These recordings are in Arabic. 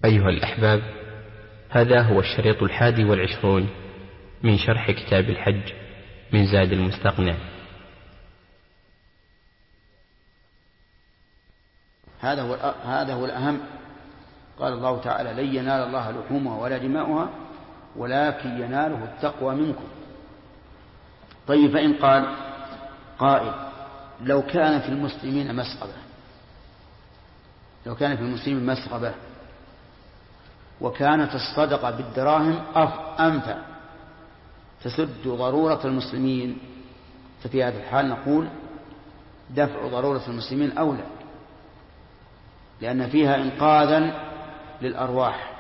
أيها الأحباب، هذا هو الشريط 21 من شرح كتاب الحج من زاد المستقنع. هذا هو الأهم. قال الله تعالى: لن ينال الله لحومها ولا دماؤها ولكن يناله التقوى منكم. طيب، فإن قال قائل: لو كان في المسلمين مسغبة وكانت الصدقة بالدراهم أنفع تسد ضرورة المسلمين، ففي هذا الحال نقول دفع ضرورة المسلمين أولى، لأن فيها إنقاذا للأرواح.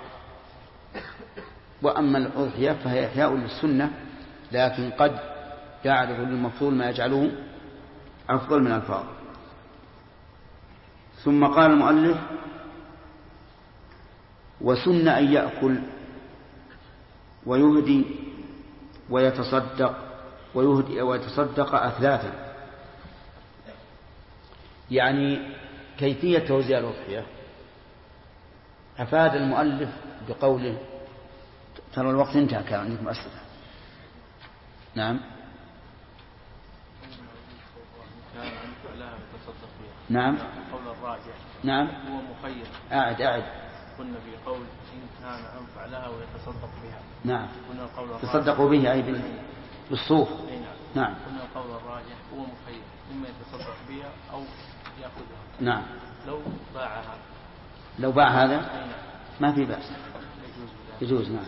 وأما الأضحية فهي إحياء للسنة، لكن قد يعرض للمفضول ما يجعله أفضل من الفاضل. ثم قال المؤلف: وسن أن يأكل ويهدي ويتصدق أثلاثا. يعني كيفية توزيع الأضحية أفاد المؤلف بقوله، ترى الوقت انتهى، كان عندكم أسئلة. نعم. نعم. قول الراجح. نعم. هو مخير. أعد. قلنا في قول إن كان أنفع لها ويتصدق بها. نعم. قلنا قول الراجح تصدقوا به أي بالصوف. نعم. قلنا قول الراجح هو مخير، إما يتصدق بها أو يأخذها. نعم. لو باع هذا ما في بأس، يجوز. نعم.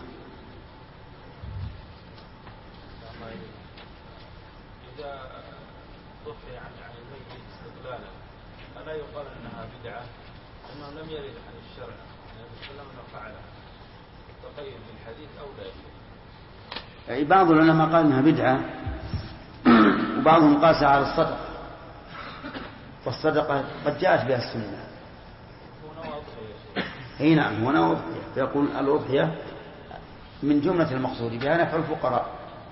إذا ضحي عن الميت استقلالا فلا يقال أنها بدعة، لأنه لم يرد عن الشرع النبي صلى الله عليه وسلم فعلها. تقيد بالحديث أو لا يجوز. بعض العلماء قال أنها بدعة، وبعضهم قاس على الصدقة، والصدقة قد جاءت بها السنة. اي نعم، هنا أضحية، فيقول الأضحية من جملة المقصود بها نفع الفقراء.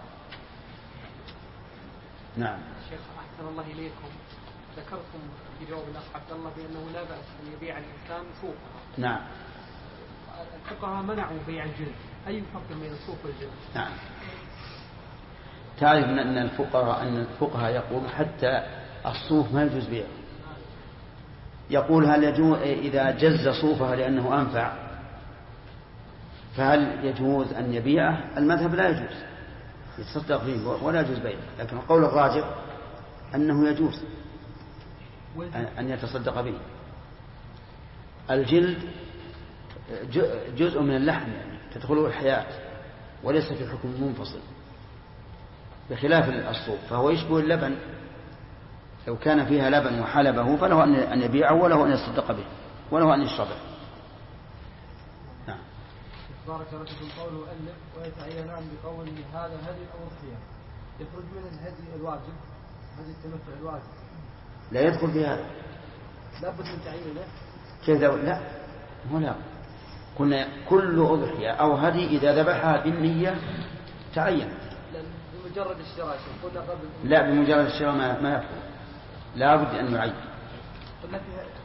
نعم. شيخ أحسن الله إليكم، ذكرتم في جواب الأخ عبد الله بأنه لا بأس أن يبيع الإنسان صوفا. نعم. الفقهاء منعوا بيع الجلد، أي فرق بين الصوف والجلد؟ نعم. تعرف أن الفقهاء يقول حتى الصوف ما يجوز بيعه. يقول هل يجوز إذا جز صوفها لأنه أنفع فهل يجوز أن يبيعه؟ المذهب لا يجوز، يتصدق فيه ولا يجوز بيعه، لكن القول الراجح أنه يجوز أن يتصدق به. الجلد جزء من اللحم، يعني تدخله الحياة وليس في حكم منفصل، بخلاف الصوف فهو يشبه اللبن، لو كان فيها لبن وحلبه فله أن يبيعه وله أن يصدق به وله أن يشربه. نعم. بارك الله فيكم. قوله ألف ويتعينان بقول هذا الهدي أو الضحية، يخرج من الهدي الواجب، هدي التمتع الواجب لا يدخل في هذا، لابد من تعيينه. كيف لا؟ هنا قلنا كل أضحية أو هدي إذا ذبحها بالنية تعين. بمجرد الشراء قلنا قبل. لا، بمجرد الشراء ما يدخل، لا بد أن يعين. قلنا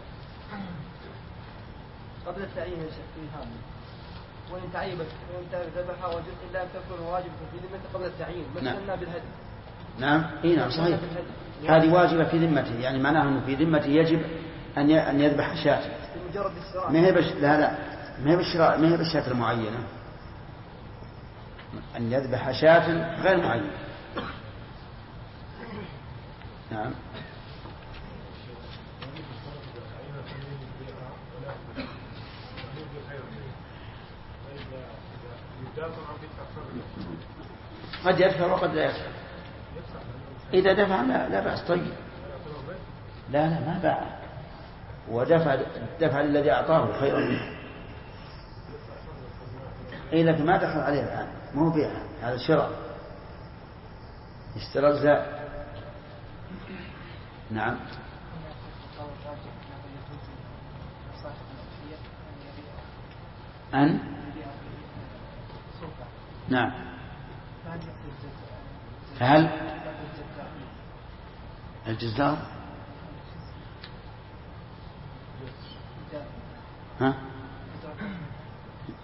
قبل التعيين في هذا، وإن تعيبت وإن ذبحها وجد إلا أن تكون واجبة في ذمته قبل التعيين، مثلنا بالهدي. نعم. نعم صحيح، هذه واجبة في ذمته، يعني معناه أنه في ذمته يجب أن يذبح شاة. بمجرد الشراء. ما هي بالشاة المعينة، أن يذبح شاة غير معينة. نعم. قد يدفع وقد لا يدفع. إذا دفع لا بأس. طيب، لا ما باع، ودفع للذي أعطاه خيرا منه. لكن ما دخل عليه الآن، ما هو بيع، هذا شراء، اشترى الزائد. نعم. نعم. فهل الجزار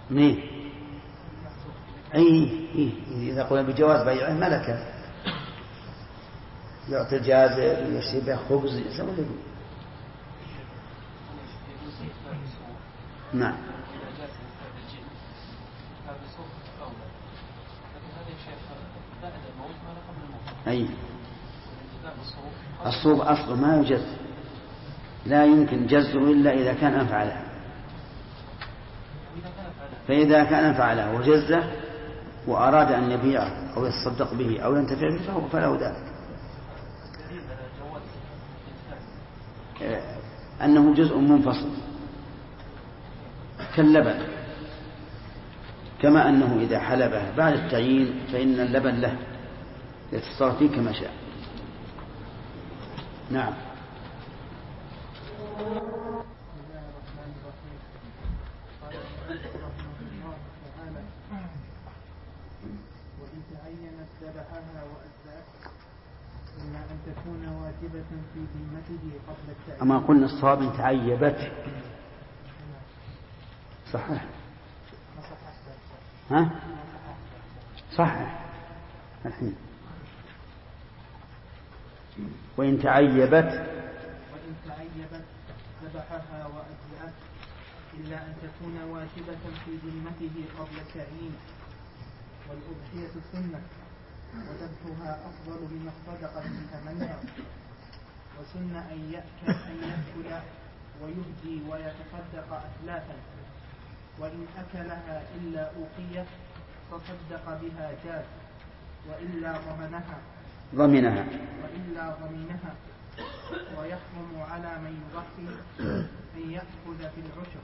مين؟ أي إذا قلنا بجواز بيعه ملكه، يعطي الجازر ويشتري به خبز يسوي له. نعم. أي الصوب أصله ما يجز، لا يمكن جزه إلا إذا كان أنفع له، فإذا كان أنفع له وجزه وأراد أن يبيعه أو يتصدق به أو ينتفع به فله ذلك، أنه جزء منفصل كاللبن، كما أنه إذا حلبه بعد التعيين فإن اللبن له يتصرف فيه كما شاء. نعم. وإن تعينت ذبحها وأجزأت إلا أن تكون واجبة في ذمته قبل التعيين. أما قلنا الصواب تعيبت صحيح. ها صحيح الحين. وإن تعيبت ذبحها وأجزأت إلا أن تكون واجبة في ذمته قبل التعيين. والأضحية سنة وذبحها أفضل من الصدقة من ثمنها، وسنة أن يأكل ويهدي ويتصدق أثلاثا، وإن أكلها إلا أوقية تصدق بها جاز، وإلا ضمنها ويحرم على من يضحي أن يأخذ في العشر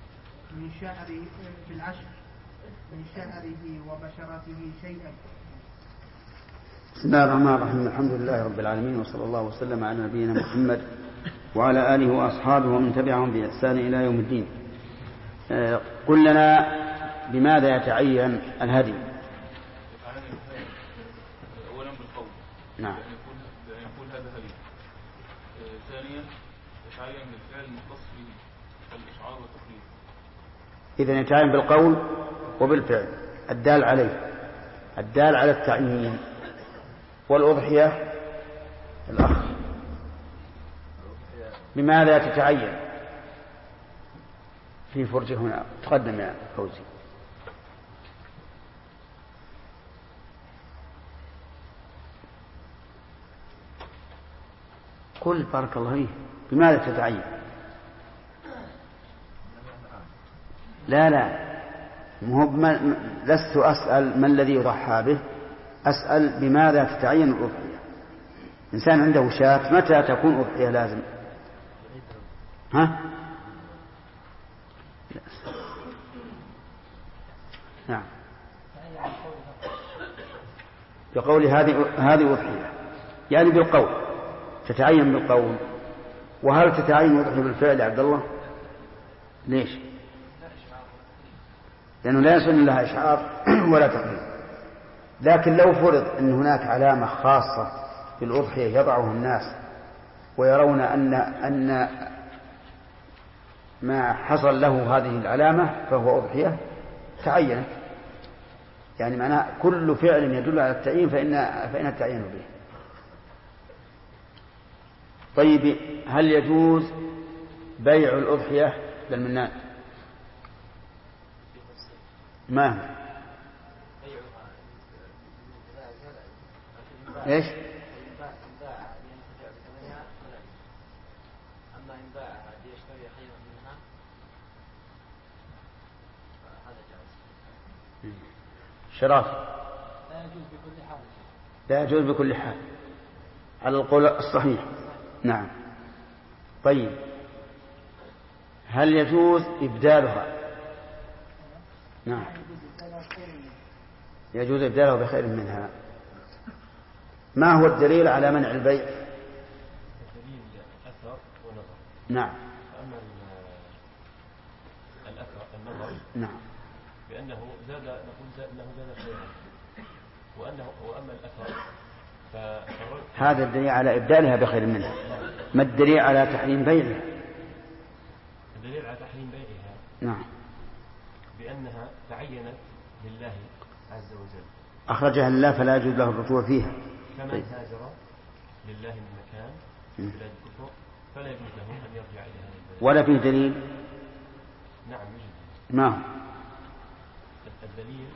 من شعره وبشرته شيئا. بسم الله الرحمن الرحيم. الحمد لله رب العالمين، وصلى الله وسلم على نبينا محمد وعلى آله وأصحابه ومن تبعهم بإحسان إلى يوم الدين. قل لنا بماذا يتعين الهدي؟ أولا بالقول. نعم. يقول هذا هدي. ثانيا يتعين بالفعل المختص به الإشعار والتقليد. إذن يتعين بالقول وبالفعل الدال عليه، الدال على التعيين. والأضحية الأخ بماذا تتعين؟ في فرجة هنا، تقدم يا فوزي. قل بارك الله فيك بماذا تتعين؟ لا لست أسأل ما الذي يضحى به، أسأل بماذا تتعين الأضحية. إنسان عنده شاة متى تكون أضحية لازم؟ ها؟ نعم. بقول هذه أضحية يعني بالقول، تتعين بالقول. وهل تتعين أضحية بالفعل يا عبد الله؟ ليش؟ لأنه لا يسن لها إشعار ولا تقليد. لكن لو فرض أن هناك علامة خاصة بالأضحية يضعها الناس ويرون أن ما حصل له هذه العلامة فهو أضحية تعينت، يعني معناه كل فعل يدل على التعيين فإن التعيين به. طيب هل يجوز بيع الأضحية للمنان؟ ما ايش؟ شراف لا يجوز بكل حال على القول الصحيح. نعم. طيب هل يجوز إبدالها؟ نعم يجوز إبدالها بخير منها. ما هو الدليل على منع البيع؟ الدليل أثر ونظر. نعم. أما الأثر النظر نعم بأنه نقول أنه زاد خيرا، وأما الأثر هذا الدليل على إبدالها بخير منها. ما الدليل على تحريم بيعها؟ الدليل على تحريم بيعها نعم بأنها تعينت لله عز وجل، أخرجها لله فلا يجوز له الرجوع فيها. كما طيب. هاجر لله من مكان في بلاد الكفر فلا يجوز له أن يرجع إلى هذا البلد. ولا فيه دليل؟ نعم يوجد. ما هو؟ الدليل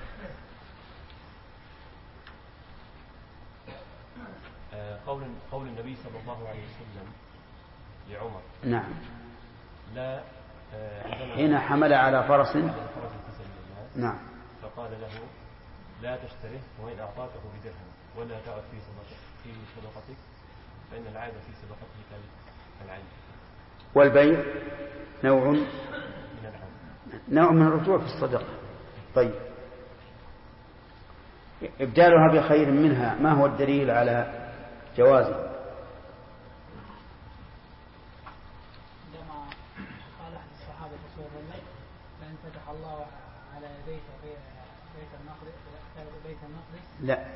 قول النبي صلى الله عليه وسلم لعمر. نعم. لا حين حمل على فرس. في سبيل الله. نعم. فقال له لا تشتره وإن أعطاكه بدرهم ولا تعد في صدقتك فإن العائد في صدقته كالعين. والبيع نوع من العين. نوع من الرجوع في الصدقة. طيب، إبدالها بخير منها ما هو الدليل على جوازه؟ عندما قال أحد الصحابة رسول الله لأن فتح الله على يديك بيت المقدس. لا،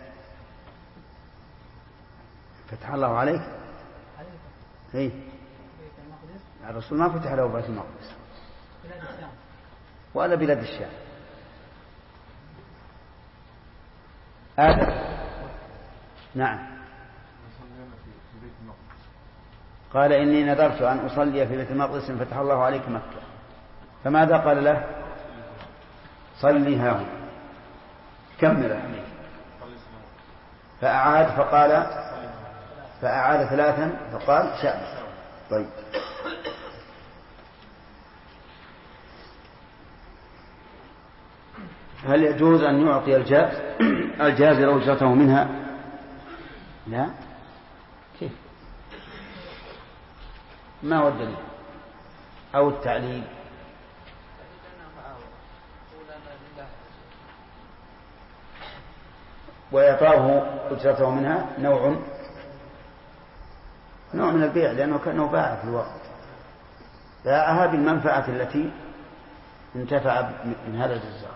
فتح الله عليك. اي بيت المقدس. الرسول ما فتح له بيت المقدس. بلاد الشام. ولا بلاد الشام. هذا نعم. قال إني نذرت أن أصلي في بيت المقدس فتح الله عليك مكة. فماذا قال له؟ صلي ها. كمل. فأعاد 3 فقال شأن. طيب، هل يجوز أن يعطي الجازر أجرته منها؟ لا. كيف؟ ما هو الدليل أو التعليل؟ ويعطاه أجرته منها نوع من البيع، لأنه كأنه باع في الوقت، باعها بالمنفعة التي انتفع من هذا الجزار.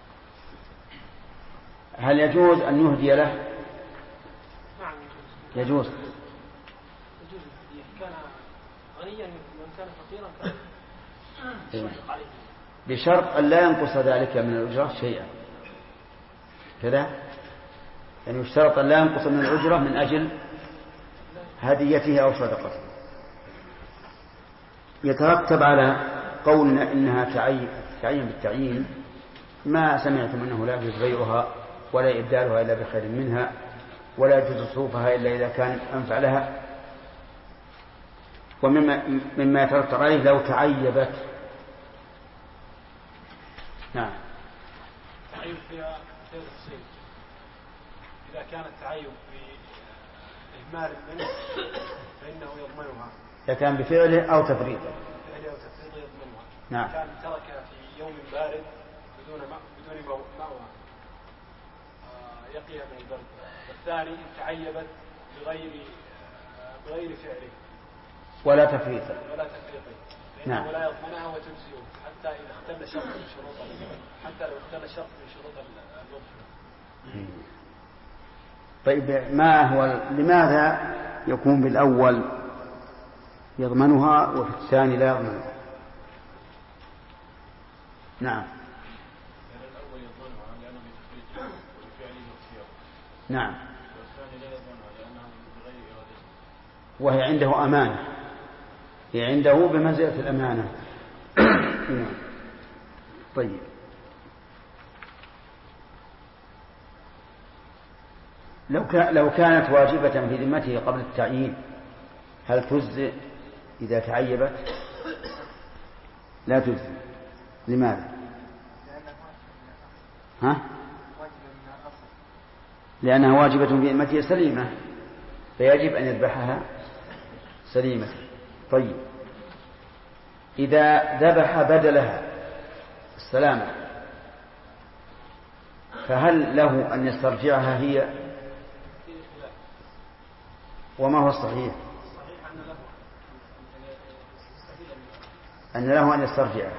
هل يجوز أن يهدي له؟ نعم يجوز. كان غنيا وإن كان فقيرا كان بشرط أن لا ينقص ذلك من الأجرة شيئا كذا، يعني يشترط أن لا ينقص من الأجرة من أجل هديته أو صدقته. يترتب على قولنا إنها تعين بالتعيين ما سمعتم أنه لا يجوز بيعها ولا إبدالها إلا بخير منها ولا يجوز صوفها إلا إذا كان أنفع لها. ومما يترتب عليه لو تعيبت. نعم. تعيب فيها غير الصيد. إذا كان التعيب بإهمال منه فإنه يضمنها. إذا كان بفعله أو تفريطه. يضمنها. نعم. كان تركها في يوم بارد بدون مأوى يقيها من البرد. والثاني تعيبت بغير فعله ولا تفريطه. فإنه نعم. لا يضمنها وتجزئه حتى إذا اختل شرط من شروط الوضع. طيب، لماذا يكون بالأول يضمنها وفي الثاني لا يضمنها؟ نعم. الأول يضمنها لأنه بتفريطه وبفعله واختياره. نعم. والثاني لا يضمنها لأنه بغير إرادته. وهي عنده أمانة، هي عنده بمنزلة الأمانة. طيب، لو كانت واجبة في ذمته قبل التعيين هل تجزئ إذا تعيبت؟ لا تجزئ. لماذا؟ لأنها واجبة في ذمته سليمة فيجب أن يذبحها سليمة. طيب، إذا ذبح بدلها السلامة فهل له أن يسترجعها هي؟ وما هو الصحيح؟ أن له أن يسترجعها.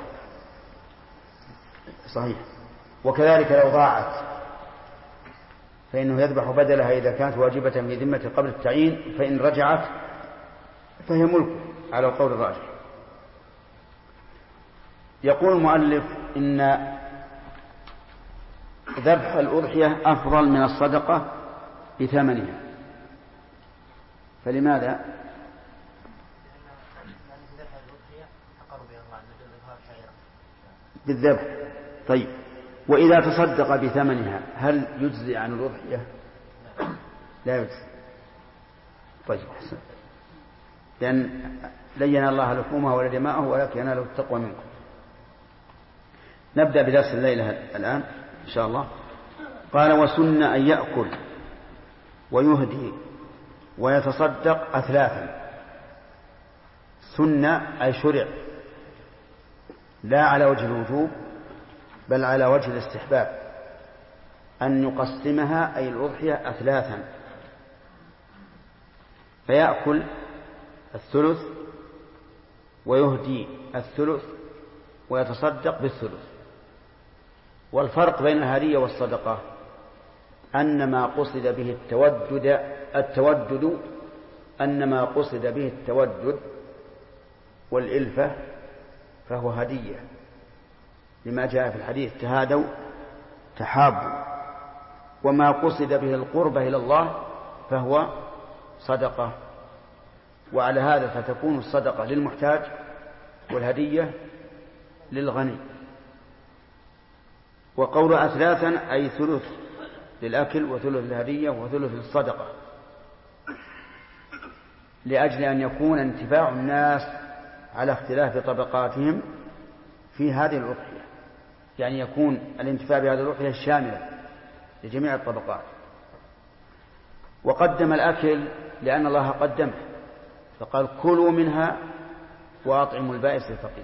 صحيح. وكذلك لو ضاعت فإنه يذبح بدلها إذا كانت واجبة في ذمته قبل التعيين، فإن رجعت فهي ملك على القول الراجح. يقول المؤلف إن ذبح الأضحية أفضل من الصدقة بثمنها، فلماذا؟ بالذبح. طيب، وإذا تصدق بثمنها هل يجزي عن الأضحية؟ لا يجزي. طيب، حسن. لأن لن ينال الله لحومها ولا دماءه ولكن يناله التقوى منكم. نبدأ بدرس الليلة الآن إن شاء الله. قال: وسن أن يأكل ويهدي ويتصدق أثلاثا. سن أي شرع، لا على وجه الوجوب بل على وجه الاستحباب، أن يقسمها أي الأضحية أثلاثا، فيأكل الثلث ويهدي الثلث ويتصدق بالثلث. والفرق بين الهدية والصدقة أن ما قصد به التودد والإلفة فهو هدية، لما جاء في الحديث: تهادوا تحابوا. وما قصد به القربة إلى الله فهو صدقة. وعلى هذا فتكون الصدقة للمحتاج والهدية للغني. وقول أثلاثا أي ثلث للأكل وثلث للهدية وثلث للصدقة، لأجل أن يكون انتفاع الناس على اختلاف طبقاتهم في هذه الأضحية، يعني يكون الانتفاع بهذه الأضحية شاملة لجميع الطبقات. وقدم الأكل لأن الله قدمه، فقال: كلوا منها وأطعموا البائس الفقير.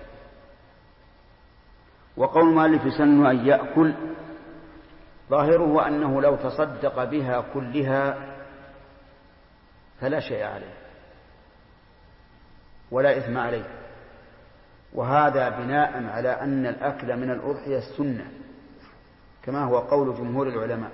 وقول المؤلف: سن أن يأكل، ظاهره أنه لو تصدق بها كلها فلا شيء عليه ولا إثم عليه، وهذا بناء على أن الأكل من الأضحية السنة كما هو قول جمهور العلماء.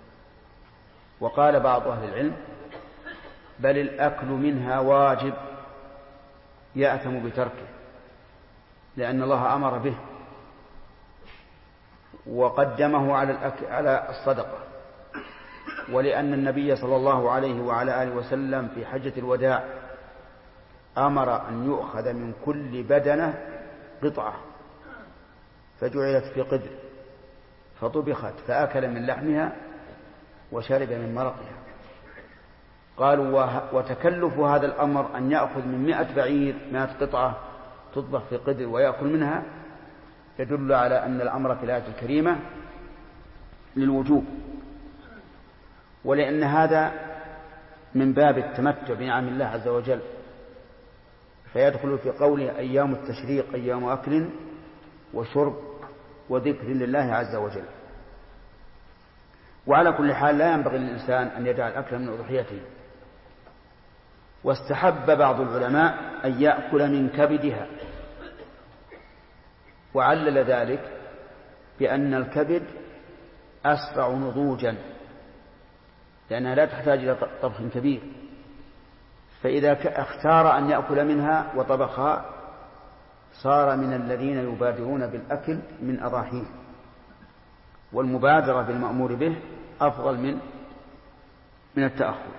وقال بعض أهل العلم: بل الأكل منها واجب يأثم بتركه، لأن الله أمر به وقدمه على الصدقة، ولأن النبي صلى الله عليه وعلى آله وسلم في حجة الوداع أمر أن يؤخذ من كل بدنة قطعة فجعلت في قدر فطبخت فأكل من لحمها وشرب من مرقها. قالوا: وتكلف هذا الأمر أن يأخذ من 100 بعير 100 قطعة تطبخ في قدر ويأكل منها يدل على أن الأمر في الآية الكريمة للوجوب، ولأن هذا من باب التمتع بنعم الله عز وجل، فيدخل في قوله: أيام التشريق أيام أكل وشرب وذكر لله عز وجل. وعلى كل حال لا ينبغي للإنسان أن يدع الأكل من أضحيته. واستحب بعض العلماء أن يأكل من كبدها، وعلل ذلك بأن الكبد أسرع نضوجا لأنها لا تحتاج إلى طبخ كبير، فإذا اختار أن يأكل منها وطبخها صار من الذين يبادرون بالأكل من أضاحيه، والمبادرة بالمأمور به أفضل من التأخر.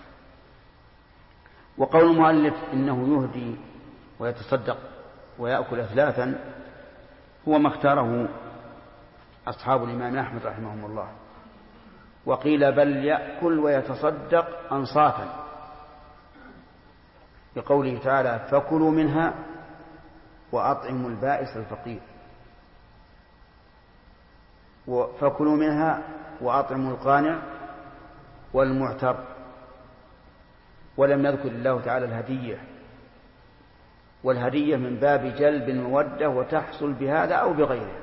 وقول المؤلف إنه يهدي ويتصدق ويأكل أثلاثا هو ما اختاره أصحاب الإمام أحمد رحمهم الله. وقيل: بل يأكل ويتصدق أنصافا، بقوله تعالى: فكلوا منها وأطعموا البائس الفقير. فكلوا منها وأطعموا القانع والمعتر. ولم يذكر الله تعالى الهدية، والهدية من باب جلب المودة وتحصل بهذا أو بغيره،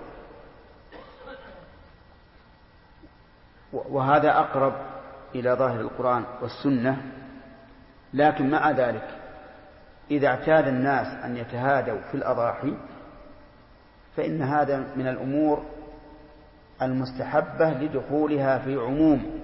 وهذا أقرب إلى ظاهر القرآن والسنة. لكن مع ذلك إذا اعتاد الناس أن يتهادوا في الأضاحي فإن هذا من الأمور المستحبة لدخولها في عموم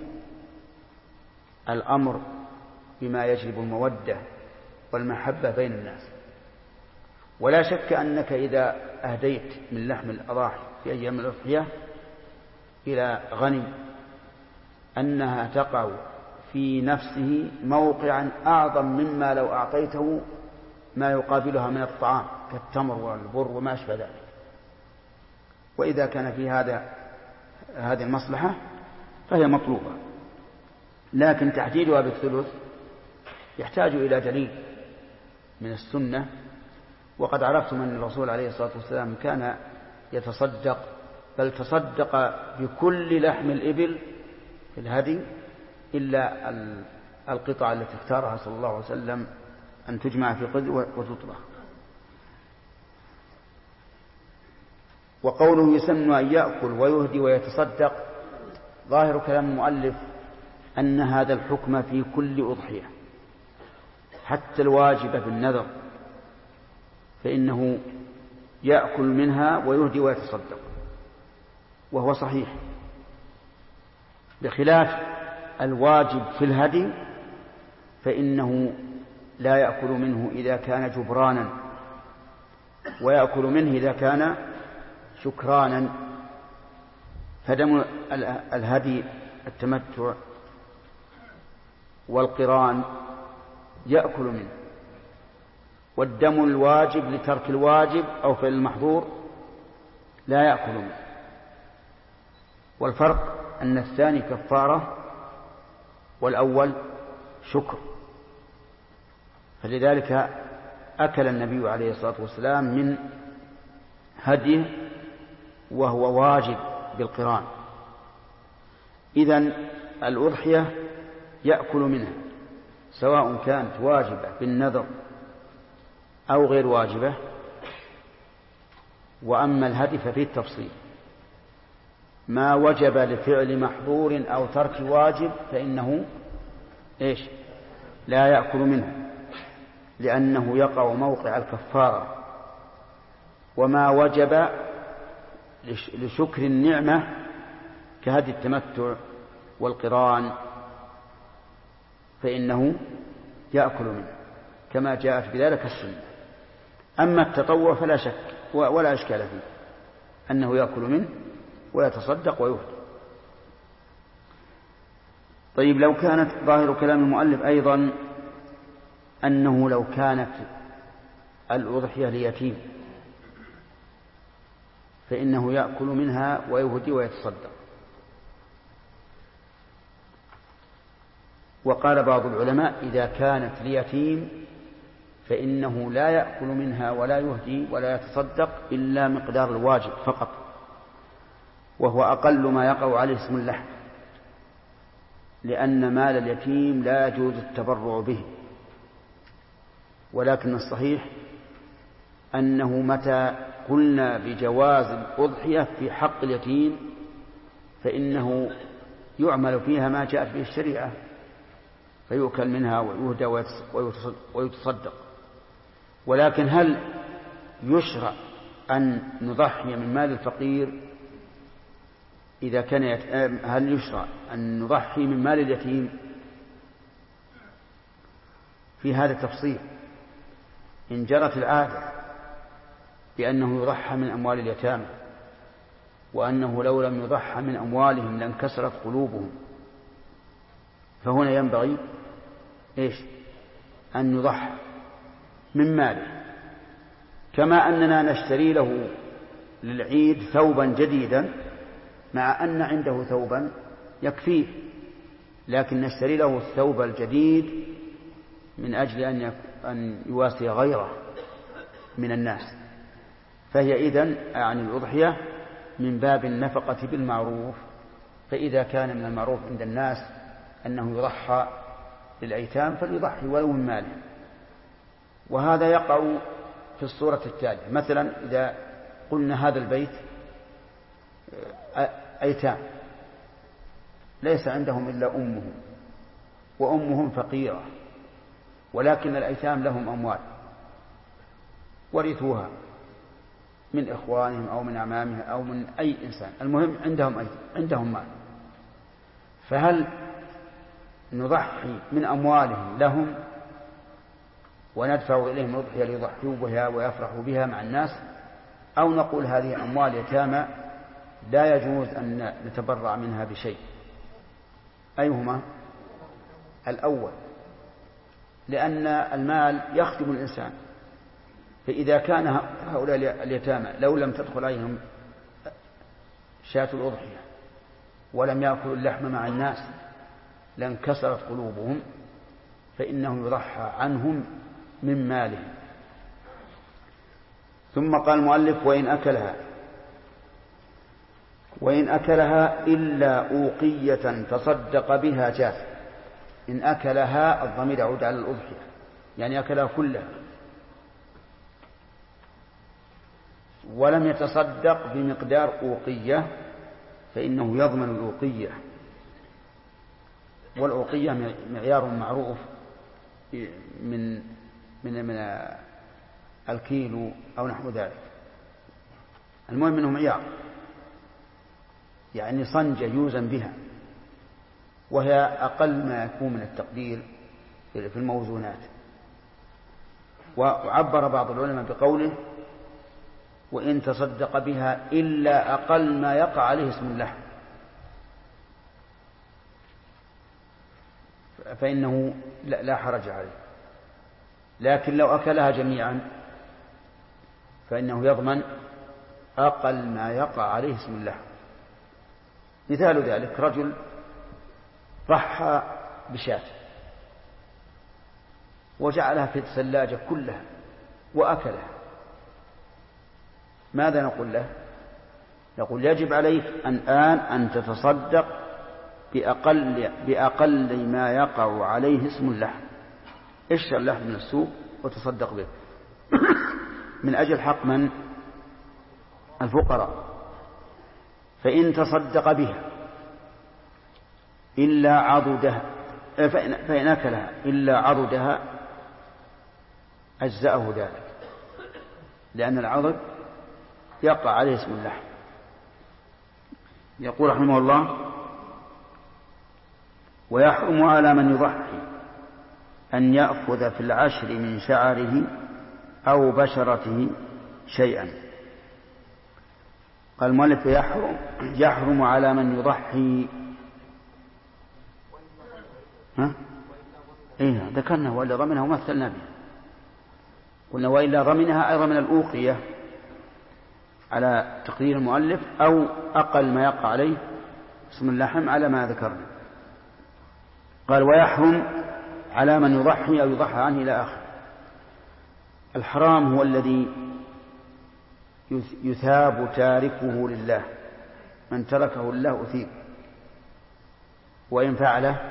الأمر بما يجلب المودة والمحبة بين الناس. ولا شك أنك إذا أهديت من لحم الأضاحي في أيام الأضحية إلى غنم أنها تقع في نفسه موقعا أعظم مما لو أعطيته ما يقابلها من الطعام كالتمر والبر وما أشبه ذلك. وإذا كان في هذه المصلحة فهي مطلوبة، لكن تحديدها بالثلث يحتاج إلى دليل من السنة. وقد عرفتم أن الرسول عليه الصلاة والسلام كان يتصدق، بل تصدق بكل لحم الإبل في الهدي إلا القطع التي اختارها صلى الله عليه وسلم أن تجمع في قدر وتطبخ. وقوله يسن أن يأكل ويهدي ويتصدق، ظاهر كلام المؤلف أن هذا الحكم في كل أضحية حتى الواجبة بالنذر، فإنه يأكل منها ويهدي ويتصدق، وهو صحيح، بخلاف الواجب في الهدي فإنه لا يأكل منه إذا كان جبرانا، ويأكل منه إذا كان شكرانا. فدم الهدي التمتع والقران يأكل منه، والدم الواجب لترك الواجب أو فعل المحظور لا يأكل منه. والفرق أن الثاني كفارة والأول شكر، فلذلك أكل النبي عليه الصلاة والسلام من هديه وهو واجب بالقران. إذن الأضحية يأكل منها سواء كانت واجبة بالنذر أو غير واجبة. وأما الهدي ففيه التفصيل، ما وجب لفعل محظور أو ترك واجب فإنه لا يأكل منه، لأنه يقع موقع الكفارة. وما وجب لشكر النعمة كهدي التمتع والقران فإنه يأكل منه كما جاءت بذلك السنة. أما التطوع فلا شك ولا إشكال فيه أنه يأكل منه ويتصدق ويهدي. طيب، لو كانت ظاهر كلام المؤلف أيضا أنه لو كانت الأضحية ليتيم فإنه يأكل منها ويهدي ويتصدق. وقال بعض العلماء إذا كانت ليتيم فإنه لا يأكل منها ولا يهدي ولا يتصدق إلا مقدار الواجب فقط، وهو أقل ما يقع عليه اسم اللحم، لأن مال اليتيم لا يجوز التبرع به. ولكن الصحيح أنه متى قلنا بجواز الأضحية في حق اليتيم فإنه يعمل فيها ما جاءت به الشريعة، فيؤكل منها ويهدى ويتصدق. ولكن هل يشرع أن نضحي من مال الفقير إذا كان هل يشرع أن نضحي من مال اليتيم؟ في هذا تفصيل. إن جرت العادة بأنه يضحى من أموال اليتامى، وأنه لو لم يضحى من أموالهم لانكسرت قلوبهم، فهنا ينبغي أن يضحى من ماله، كما أننا نشتري له للعيد ثوبا جديدا مع أن عنده ثوبا يكفيه، لكن نشتري له الثوب الجديد من أجل أن يواسي غيره من الناس. فهي إذن عن الأضحية من باب النفقة بالمعروف. فإذا كان من المعروف عند الناس أنه يضحى للأيتام فليضحي ولو من ماله. وهذا يقع في الصورة التالية: مثلا إذا قلنا هذا البيت أيتام ليس عندهم إلا أمهم، وأمهم فقيرة، ولكن الأيتام لهم أموال ورثوها من إخوانهم أو من أعمامهم أو من أي إنسان، المهم عندهم مال. فهل نضحي من أموالهم لهم وندفع إليهم الأضحية ليضحوا بها ويفرحوا بها مع الناس، أو نقول هذه أموال يتامى لا يجوز أن نتبرع منها بشيء. أيهما؟ الأول، لأن المال يخدم الإنسان، فإذا كان هؤلاء اليتامى لو لم تدخل عليهم شاة الأضحية ولم يأكلوا اللحم مع الناس لانكسرت قلوبهم، فإنه يضحى عنهم من مالهم. ثم قال المؤلف: وإن أكلها إلا أوقية تصدق بها جاف. إن أكلها الضمير يعود على الأضحية، يعني أكلها كلها ولم يتصدق بمقدار أوقية فإنه يضمن الأوقية، والأوقية معيار معروف من الكيلو أو نحو ذلك. المهم منه معيار، يعني صنجة يوزن بها، وهي أقل ما يكون من التقدير في الموزونات. وعبر بعض العلماء بقوله: وإن تصدق بها إلا أقل ما يقع عليه اسم اللحم، فإنه لا حرج عليه. لكن لو أكلها جميعا فإنه يضمن أقل ما يقع عليه اسم اللحم. مثال ذلك: رجل ضحى بشاة وجعلها في الثلاجة كلها وأكلها، ماذا نقول له؟ نقول: يجب عليك الآن أن تتصدق بأقل ما يقع عليه اسم اللحم. اشتري اللحم من السوق وتصدق به من أجل حق من؟ الفقراء. فإن تصدق بها إلا عضدها، فإن أكلها إلا عضدها أجزأه ذلك، لأن العضد يقع عليه اسم اللحم. يقول رحمه الله: ويحرم على من يضحي أن يأخذ في العشر من شعره أو بشرته شيئا. قال المؤلف: يحرم على من يضحي. ذكرنا وإلا ضمنها ومثلنا بها، قلنا وإلا ضمنها أيضا من الأوقية على تقدير المؤلف، أو أقل ما يقع عليه اسم اللحم على ما ذكرنا. قال: ويحرم على من يضحي أو يضحى عنه إلى آخر. الحرام هو الذي يثاب تاركه لله، من تركه الله أثيب، وإن فعله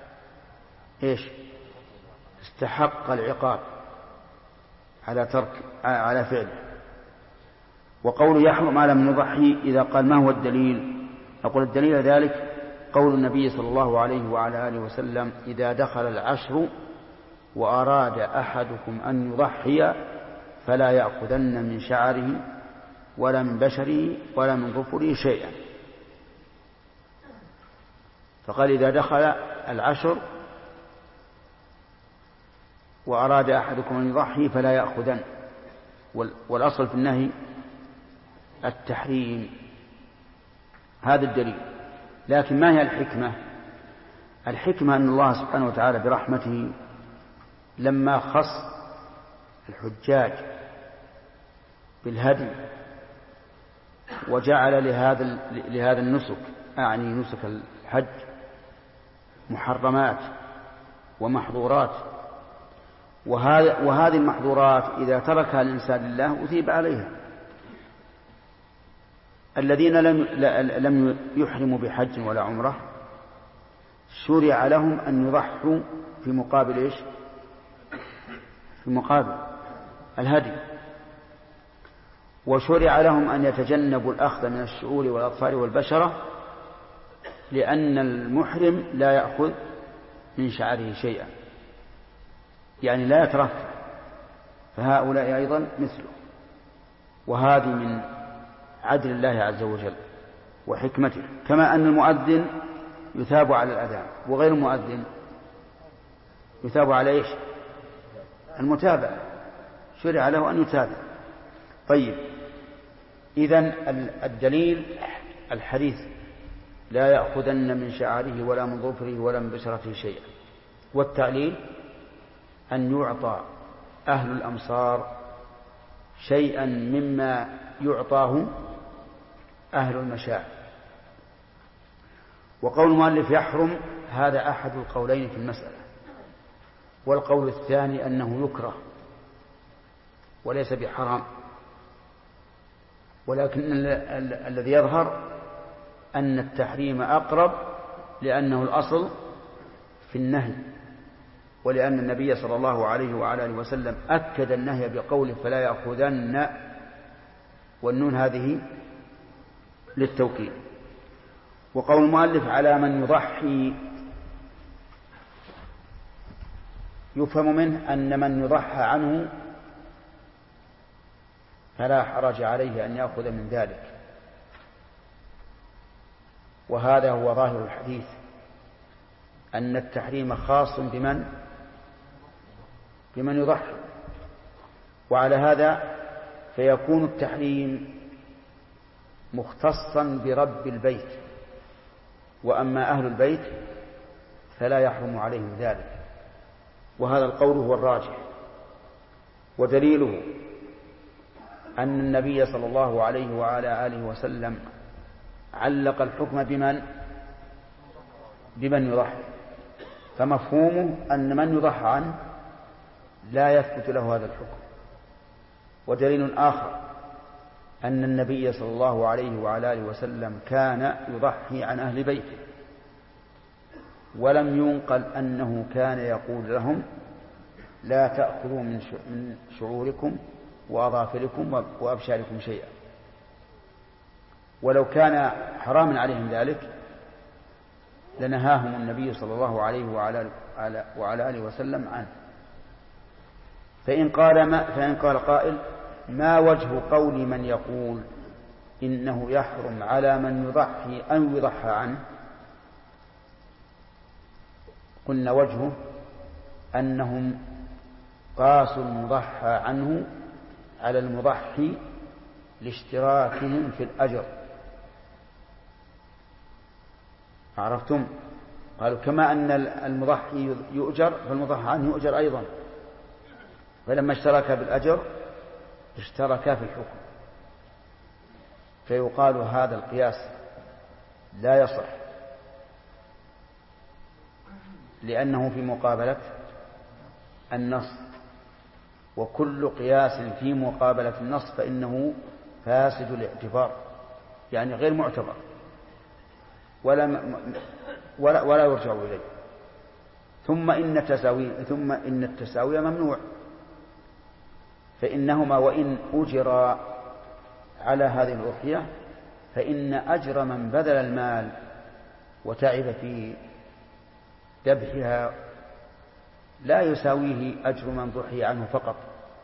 استحق العقاب على فعله. وقول يحرم على من يضحي إذا قال: ما هو الدليل؟ أقول: الدليل ذلك قول النبي صلى الله عليه وعلى آله وسلم: إذا دخل العشر وأراد أحدكم أن يضحي فلا يأخذن من شعره ولا من بشره ولا من ظفره شيئا. فقال: إذا دخل العشر وأراد أحدكم أن يضحي فلا يأخذن، والأصل في النهي التحريم. هذا الدليل. لكن ما هي الحكمة؟ الحكمة أن الله سبحانه وتعالى برحمته لما خص الحجاج بالهدي وجعل لهذا النسك، أعني نسك الحج، محرمات ومحظورات، وهذه المحظورات إذا تركها الإنسان لله أثيب عليها. الذين لم يحرموا بحج ولا عمرة شرع لهم أن يضحوا في مقابل في مقابل الهدي، وشرع لهم أن يتجنبوا الأخذ من الشعور والأظفار والبشرة، لأن المحرم لا يأخذ من شعره شيئا، يعني لا يترفع، فهؤلاء أيضا مثله. وهذه من عدل الله عز وجل وحكمته، كما أن المؤذن يثاب على الأذان، وغير المؤذن يثاب على المتابعة، شرع له أن يتابع. طيب، إذن الدليل الحديث لا يأخذن من شعره ولا من ظفره ولا من بشرته شيئا، والتعليل أن يعطى أهل الأمصار شيئا مما يعطاه أهل المشاعر. وقول المؤلف يحرم هذا أحد القولين في المسألة، والقول الثاني أنه يكره وليس بحرام، ولكن الذي يظهر أن التحريم أقرب، لأنه الأصل في النهي، ولأن النبي صلى الله عليه وعلى آله وسلم أكد النهي بقوله فلا يأخذن، والنون هذه للتوكيد. وقول المؤلف على من يضحي يفهم منه أن من يضحى عنه فلا حرج عليه أن يأخذ من ذلك، وهذا هو ظاهر الحديث، أن التحريم خاص بمن يضحي. وعلى هذا فيكون التحريم مختصا برب البيت، وأما أهل البيت فلا يحرم عليهم ذلك، وهذا القول هو الراجح. ودليله أن النبي صلى الله عليه وعلى آله وسلم علق الحكم بمن يضحي، فمفهومه أن من يضحى عنه لا يثبت له هذا الحكم. ودليل آخر أن النبي صلى الله عليه وعلى آله وسلم كان يضحي عن أهل بيته، ولم ينقل أنه كان يقول لهم لا تأخذوا من شعوركم وأظافركم وأبشاركم شيئا، ولو كان حراما عليهم ذلك لنهاهم النبي صلى الله عليه وعلى آله وسلم عنه. فإن قال قائل ما وجه قول من يقول إنه يحرم على من يضحي أن يضحى عنه؟ قلنا وجهه أنهم قاسوا المضحى عنه على المضحي لاشتراكهم في الأجر. عرفتم؟ قالوا كما أن المضحي يؤجر فالمضحى عنه يؤجر أيضا، فلما اشترك بالأجر اشتركا في الحكم، فيقال هذا القياس لا يصح لأنه في مقابلة النص، وكل قياس في مقابلة النص فإنه فاسد الاعتبار، يعني غير معتبر ولا يرجع إليه. ثم إن التساوي ممنوع، فإنهما وإن أجرا على هذه الأضحية فإن أجر من بذل المال وتعب في ذبحها لا يساويه أجر من ضحي عنه فقط،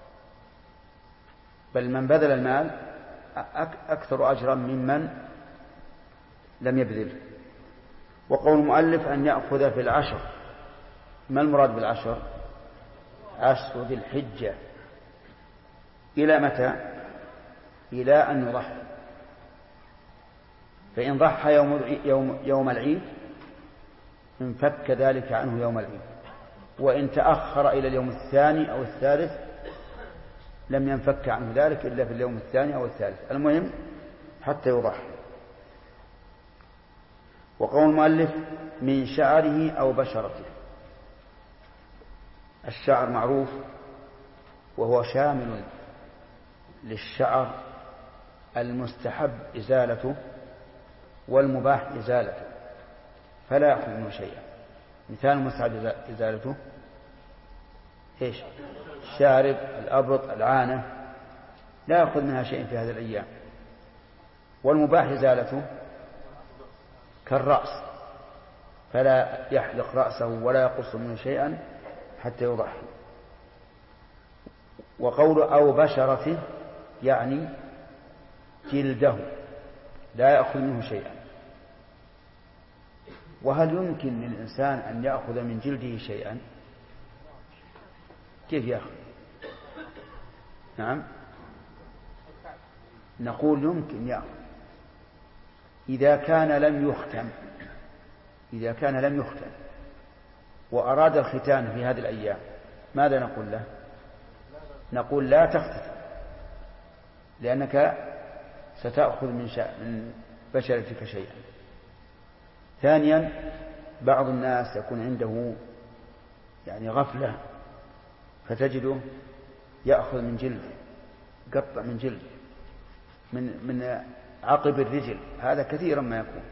بل من بذل المال أكثر أجرا ممن لم يبذل. وقول المؤلف أن يأخذ في العشر، ما المراد بالعشر؟ 10 ذي الحجة. إلى متى؟ إلى أن يضحي، فإن ضحى يوم العيد انفك ذلك عنه يوم العيد، وإن تأخر إلى اليوم الثاني أو الثالث لم ينفك عنه ذلك إلا في اليوم الثاني أو الثالث، المهم حتى يضحي. وقول المؤلف من شعره أو بشرته، الشعر معروف وهو شامل للشعر المستحب إزالته والمباح إزالته، فلا يأخذ منه شيئا. مثال المستحب إزالته إيش؟ الشارب، الأبط، العانة، لا يأخذ منها شيء في هذه الأيام. والمباح إزالته كالرأس، فلا يحلق رأسه ولا يقص منه شيئا حتى يضحي. وقول أو بشرته يعني جلده، لا يأخذ منه شيئا. وهل يمكن للإنسان أن يأخذ من جلده شيئا؟ كيف يأخذ؟ نعم نقول يمكن يأخذ إذا كان لم يختن وأراد الختان في هذه الأيام، ماذا نقول له؟ نقول لا تختتن، لأنك ستأخذ من بشرتك شيئا. ثانيا بعض الناس يكون عنده يعني غفلة، فتجده يأخذ من جلد، قطع من جلد، من عقب الرجل، هذا كثيرا ما يكون.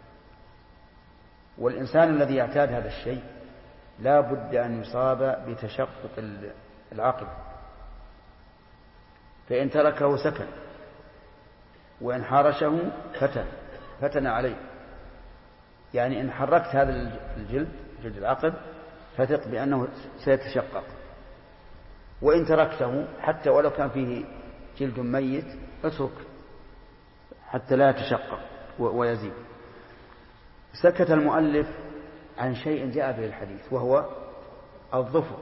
والإنسان الذي يعتاد هذا الشيء لا بد أن يصاب بتشقق العقب، فإن تركه سكن، وإن حارشه فتن عليه. يعني إن حركت هذا الجلد، جلد العقب، فثق بأنه سيتشقق. وإن تركته حتى ولو كان فيه جلد ميت اترك حتى لا يتشقق ويزيد. سكت المؤلف عن شيء جاء به الحديث وهو الظفر،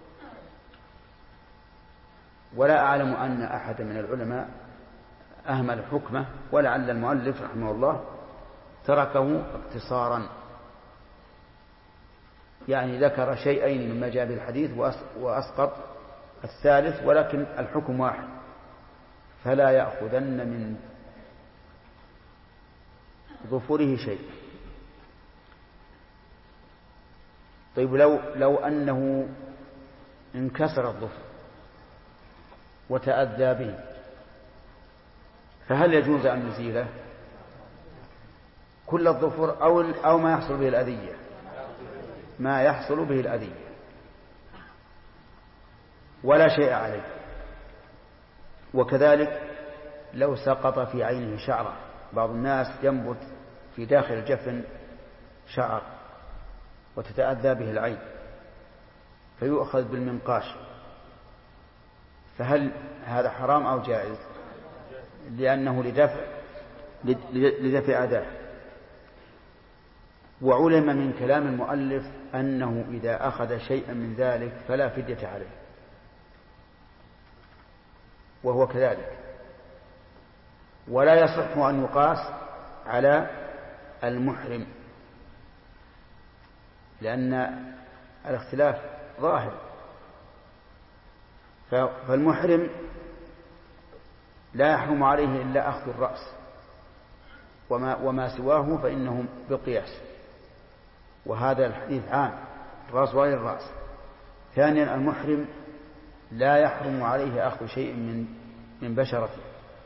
ولا أعلم أن أحد من العلماء أهمل حكمه، ولعل المؤلف رحمه الله تركه اقتصارا، يعني ذكر شيئين مما جاء به الحديث وأسقط الثالث، ولكن الحكم واحد، فلا يأخذن من ظفره شيء. طيب لو أنه انكسر الظفر وتأذى به، فهل يجوز أن نزيله كل الظفر أو ما يحصل به الأذية؟ ما يحصل به الأذية ولا شيء عليه. وكذلك لو سقط في عينه شعرة، بعض الناس ينبت في داخل الجفن شعر وتتأذى به العين فيؤخذ بالمنقاش، فهل هذا حرام أو جائز؟ لأنه لدفع أذاه. وعلم من كلام المؤلف أنه إذا أخذ شيئا من ذلك فلا فدية عليه، وهو كذلك، ولا يصح أن يقاس على المحرم، لأن الاختلاف ظاهر. فالمحرم لا يحرم عليه إلا أخذ الرأس، وما سواه فإنه بقياس، وهذا الحديث عام، الرأس وغير الرأس. ثانيا المحرم لا يحرم عليه أخذ شيء من بشرته،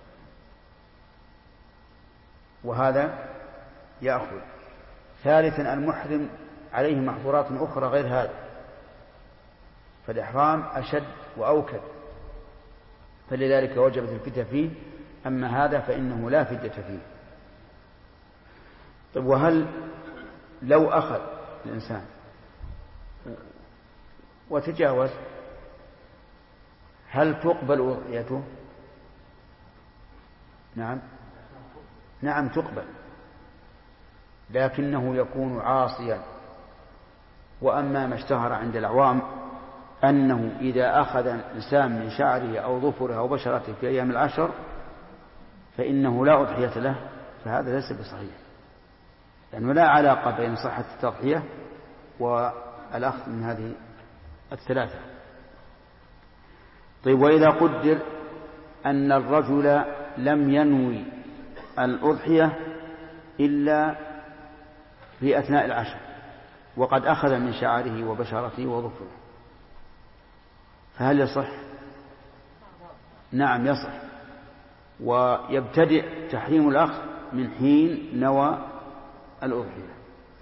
وهذا يأخذ. ثالثا المحرم عليه محظورات أخرى غير هذا، فالإحرام أشد وأوكد، فلذلك وجبت الفدية فيه. أما هذا فإنه لا فدية فيه. طيب وهل لو أخذ الإنسان وتجاوز هل تقبل أضحيته؟ نعم تقبل، لكنه يكون عاصيا. وأما ما اشتهر عند العوام أنه إذا أخذ الإنسان من شعره أو ظفره أو بشرته في أيام العشر فإنه لا أضحية له، فهذا ليس بصحيح، لأنه لا علاقة بين صحة التضحية والأخذ من هذه الثلاثة. طيب وإذا قدر أن الرجل لم ينوي الأضحية إلا في أثناء العشر وقد أخذ من شعره وبشرته وظفره، فهل يصح؟ نعم يصح، ويبتدئ تحريم الأخذ من حين نوى الأضحية.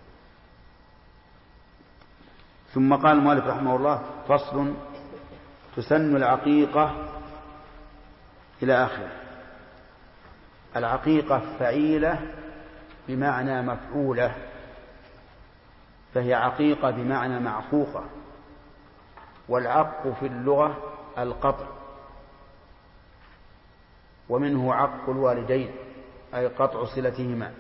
ثم قال المؤلف رحمه الله: فصل: تسن العقيقة إلى آخره. العقيقة فعيلة بمعنى مفعولة، فهي عقيقة بمعنى معقوقة، والعق في اللغة القطع، ومنه عق الوالدين أي قطع صلتهما.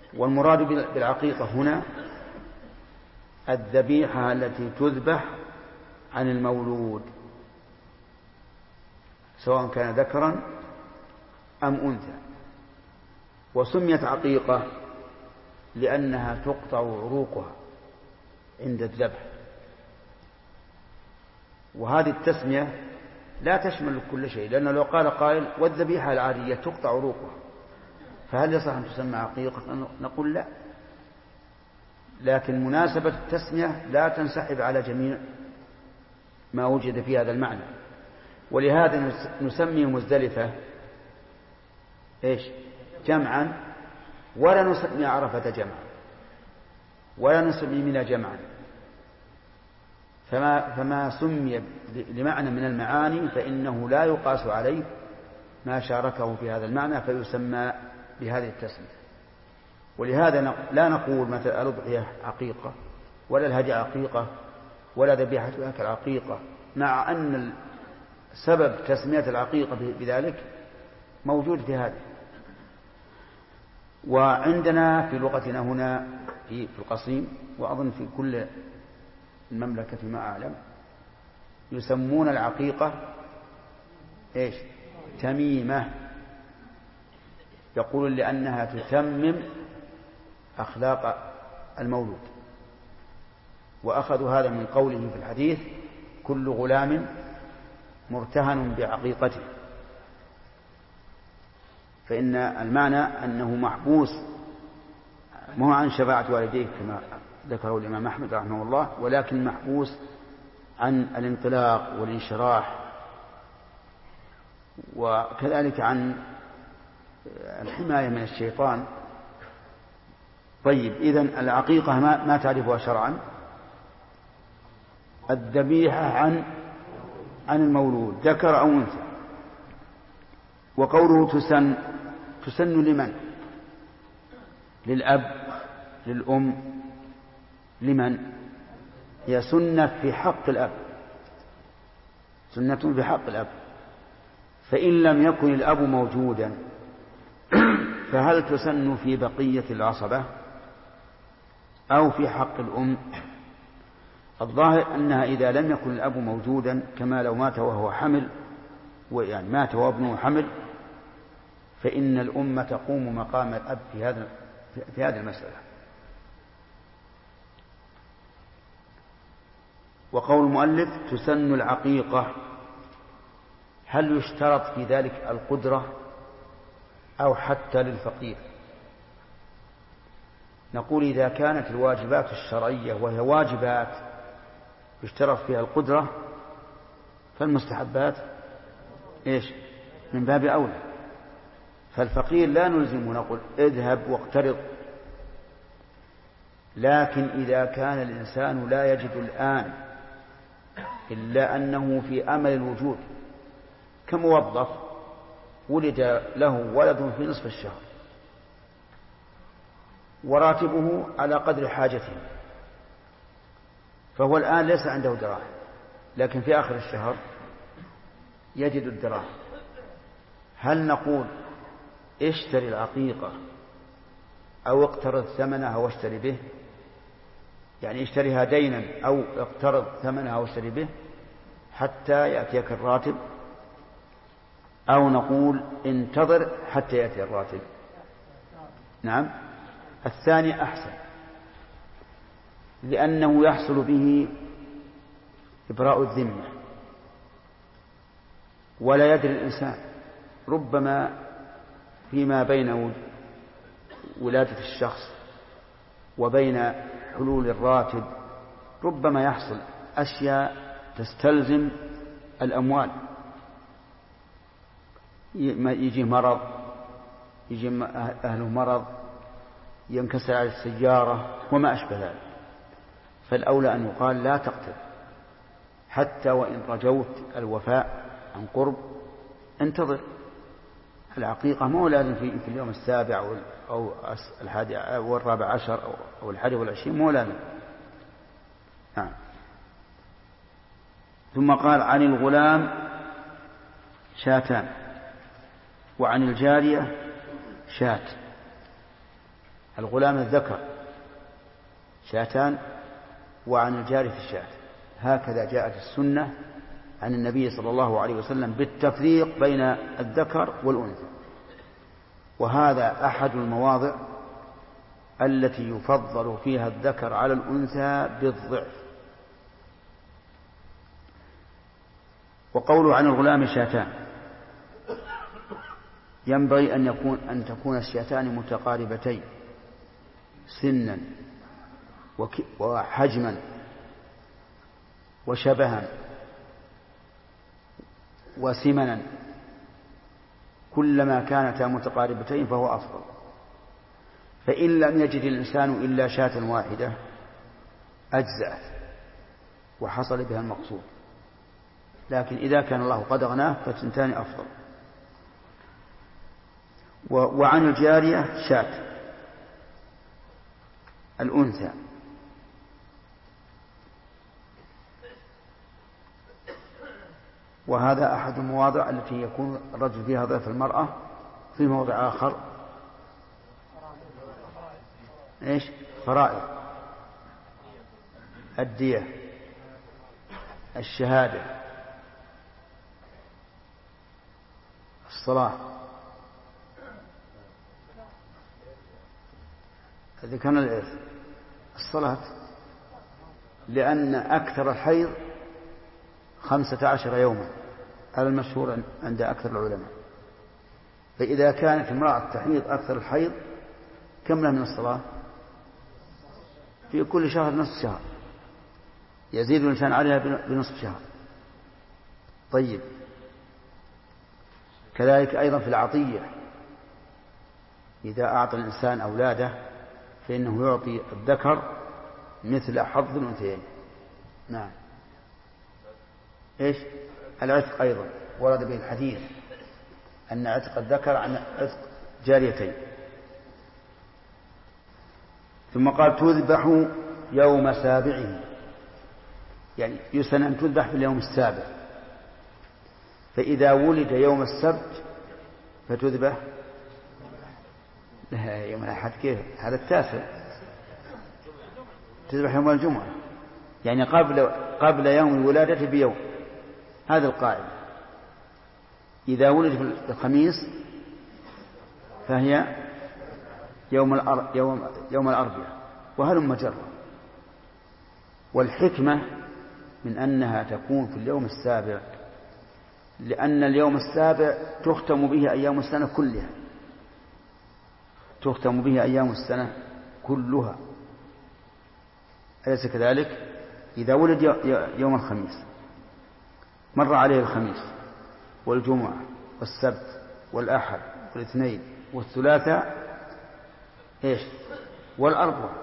والمراد بالعقيقة هنا الذبيحة التي تذبح عن المولود سواء كان ذكرا أم أنثى. وسميت عقيقة لأنها تقطع عروقها عند الذبح، وهذه التسمية لا تشمل كل شيء، لأنه لو قال قائل والذبيحة العادية تقطع عروقها فهل يصح أن تسمى عقيقة؟ نقول لا، لكن مناسبة التسمية لا تنسحب على جميع ما وجد في هذا المعنى. ولهذا نسمي مزدلفة إيش؟ جمعا، ولا نسمي عرفة جمعا، ولا نسمي منى جمعا. فما سمي لمعنى من المعاني فإنه لا يقاس عليه ما شاركه في هذا المعنى فيسمى بهذه التسمية. ولهذا لا نقول مثلا الأضحية عقيقة ولا الهدي عقيقة ولا ذبيحة الأكل عقيقة، مع أن سبب تسمية العقيقة بذلك موجود في هذا. وعندنا في لغتنا هنا في القصيم، وأظن في كل المملكة فيما أعلم، يسمون العقيقة إيش؟ تميمة. يقول لأنها تتمم أخلاق المولود، وأخذوا هذا من قوله في الحديث كل غلام مرتهن بعقيقته، فإن المعنى أنه محبوس مو عن شفاعة والديه كما ذكره الإمام أحمد رحمه الله، ولكن محبوس عن الانطلاق والانشراح، وكذلك عن الحماية من الشيطان. طيب، إذن العقيقة ما تعرفها شرعا؟ الذبيحة عن المولود ذكر أو أنثى. وقوله تسن لمن؟ للأب، للأم، لمن؟ هي سنة في حق الأب، سنة في حق الأب. فإن لم يكن الأب موجودا فهل تسن في بقية العصبة أو في حق الأم؟ الظاهر أنها إذا لم يكن الأب موجودا، كما لو مات وهو حمل، ويعني مات وابنه حمل، فإن الأم تقوم مقام الأب في هذه المسألة. وقول المؤلف تسن العقيقة، هل يشترط في ذلك القدرة أو حتى للفقير؟ نقول إذا كانت الواجبات الشرعية وهي واجبات يشترط فيها القدرة، فالمستحبات إيش؟ من باب أولى. فالفقير لا نلزمه نقول اذهب واقترض، لكن إذا كان الإنسان لا يجد الآن إلا أنه في أمل الوجود، كموظف ولد له ولد في نصف الشهر وراتبه على قدر حاجته، فهو الآن ليس عنده دراهم، لكن في آخر الشهر يجد الدراهم. هل نقول اشتري العقيقة أو اقترض ثمنها واشتري به؟ يعني اشتريها دينا أو اقترض ثمنها واشتري به حتى يأتيك الراتب، أو نقول انتظر حتى يأتي الراتب؟ نعم، الثاني أحسن، لأنه يحصل به إبراء الذمة، ولا يدري الإنسان، ربما فيما بين ولادة الشخص وبين حلول الراتب ربما يحصل أشياء تستلزم الأموال، يجي مرض، يجي أهله مرض، ينكسر على السيارة وما أشبه ذلك. فالأولى أن يقال لا تقتل حتى وإن رجوت الوفاء عن قرب، انتظر. العقيقة مو لازم في اليوم السابع أو الحادي أو الرابع عشر أو الحادي والعشرين، مو لازم. ثم قال عن الغلام شاتان وعن الجارية شات. الغلام الذكر شاتان وعن الجارية شات. هكذا جاءت السنة عن النبي صلى الله عليه وسلم بالتفريق بين الذكر والأنثى. وهذا أحد المواضع التي يفضل فيها الذكر على الأنثى بالضعف. وقوله عن الغلام شاتان، ينبغي أن تكون الشاتان متقاربتين سنا وحجما وشبها وسمنا، كلما كانتا متقاربتين فهو أفضل. فإن لم يجد الإنسان إلا شاة واحدة أجزأت وحصل بها المقصود، لكن إذا كان الله قد أغناه فالثنتان أفضل. وعن الجارية شاة الأنثى، وهذا أحد المواضع التي يكون الرجل فيها ضعف المرأة. في موضع آخر إيش؟ فرائض، الدية، الشهادة، الصلاة. ذكرنا الإرث، الصلاة، لأن أكثر الحيض 15 يوما على المشهور عند أكثر العلماء. فإذا كانت امرأة تحيض أكثر الحيض كم لها من الصلاة؟ في كل شهر نصف شهر، يزيد الإنسان عليها بنصف شهر. طيب، كذلك أيضا في العطية، إذا أعطى الإنسان أولاده فإنه يعطي الذكر مثل حظ الأنثيين. نعم. إيش؟ العتق أيضا ورد به الحديث أن عتق الذكر عن عتق جاريتين. ثم قال تذبح يوم سابعه، يعني يسن أن تذبح في اليوم السابع. فإذا ولد يوم السبت فتذبح يوم الأحد. كيف هذا؟ التاسع. تذبح يوم الجمعة، يعني قبل يوم الولادة بيوم. هذا القاعدة. إذا ولد في الخميس فهي يوم الأربعاء، وهلم جرا. والحكمة من أنها تكون في اليوم السابع، لأن اليوم السابع تختم به أيام السنة كلها، تختم به أيام السنة كلها، أليس كذلك؟ إذا ولد يوم الخميس مر عليه الخميس والجمعة والسبت والأحد والاثنين والثلاثاء إيش؟ والأربعاء.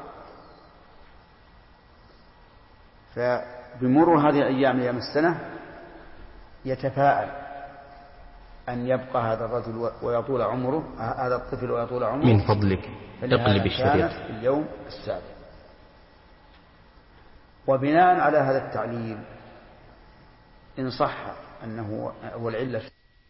فبمرور هذه الأيام أيام السنة يتفاءل أن يبقى هذا الرجل ويطول عمره، هذا الطفل ويطول عمره. من فضلك اقلب الشريط. في اليوم السابع. وبناء على هذا التعليل إن صح أنه هو العلة،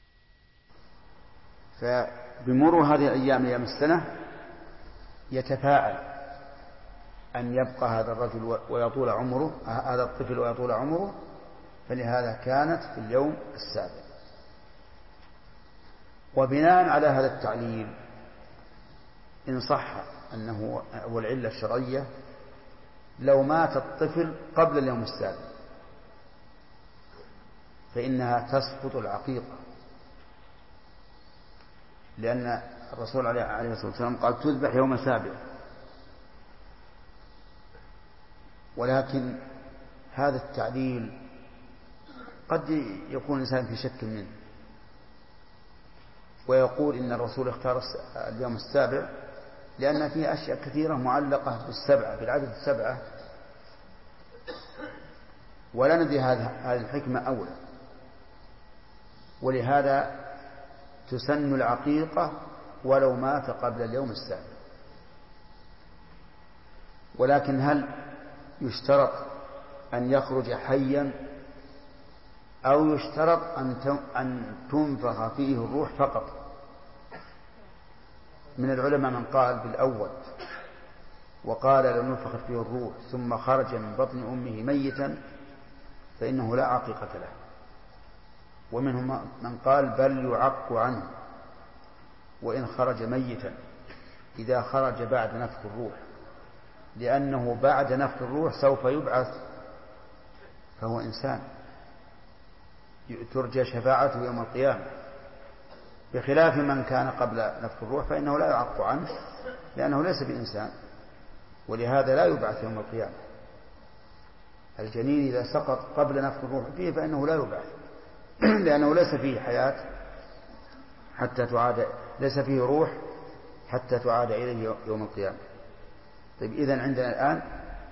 فبمرور هذه الأيام أيام السنة يتفاءل أن يبقى هذا الرجل ويطول عمره، هذا الطفل ويطول عمره، فلهذا كانت في اليوم السابع. وبناء على هذا التعليل إن صح أنه هو العلة الشرعية، لو مات الطفل قبل اليوم السابع فإنها تسقط العقيقة، لأن الرسول عليه الصلاة والسلام قال تذبح يوم سابع. ولكن هذا التعليل قد يكون الإنسان في شك منه، ويقول إن الرسول اختار اليوم السابع لأن فيه أشياء كثيرة معلقة بالسبعة، بالعدد السبعة، ولا ندري هذه الحكمة أولى. ولهذا تسن العقيقة ولو مات قبل اليوم السابع. ولكن هل يشترط أن يخرج حيا أو يشترط أن تنفخ فيه الروح فقط؟ من العلماء من قال بالأول وقال لو نفخت فيه الروح ثم خرج من بطن أمه ميتا فإنه لا عقيقة له. ومنهم من قال بل يعق عنه وإن خرج ميتا إذا خرج بعد نفخ الروح، لأنه بعد نفخ الروح سوف يبعث فهو إنسان ترجى شفاعته يوم القيامة، بخلاف من كان قبل نفخ الروح فإنه لا يعق عنه لأنه ليس بإنسان، ولهذا لا يبعث يوم القيامة. الجنين إذا سقط قبل نفخ الروح فيه فإنه لا يبعث لأنه ليس فيه حياة حتى تعاد، ليس فيه روح حتى تعاد إليه يوم القيامة. طيب إذن عندنا الآن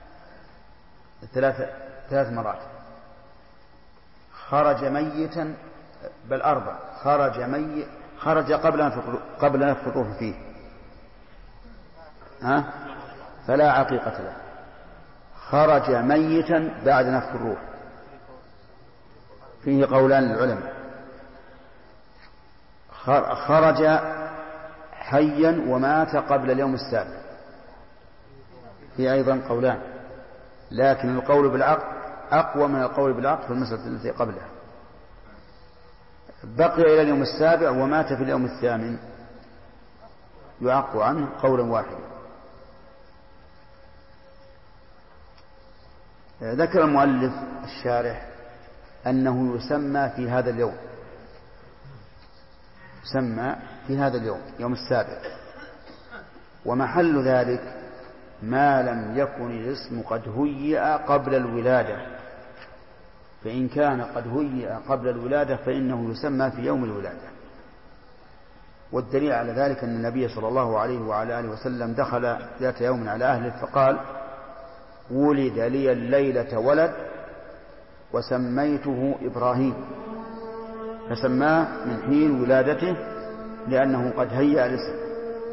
ثلاث مرات: خرج ميتا، بل 4، خرج قبل نفخ الروح فيه فلا عقيقة له. خرج ميتا بعد نفخ الروح فيه قولان للعلماء. خرج حيا ومات قبل اليوم السابع فيه أيضا قولان، لكن القول بالعقل أقوى من القول بالعقل في المسألة التي قبلها. بقي إلى اليوم السابع ومات في اليوم الثامن يعق عنه قولا واحدا. ذكر المؤلف الشارح أنه يسمى في هذا اليوم، يسمى في هذا اليوم يوم السابع، ومحل ذلك ما لم يكن الاسم قد هيئ قبل الولادة، فإن كان قد هيئ قبل الولادة فإنه يسمى في يوم الولادة. والدليل على ذلك أن النبي صلى الله عليه وعلى آله وسلم دخل ذات يوم على أهله فقال: ولد لي الليلة ولد وسميته إبراهيم، فسماه من حين ولادته لأنه قد هيأ الاسم.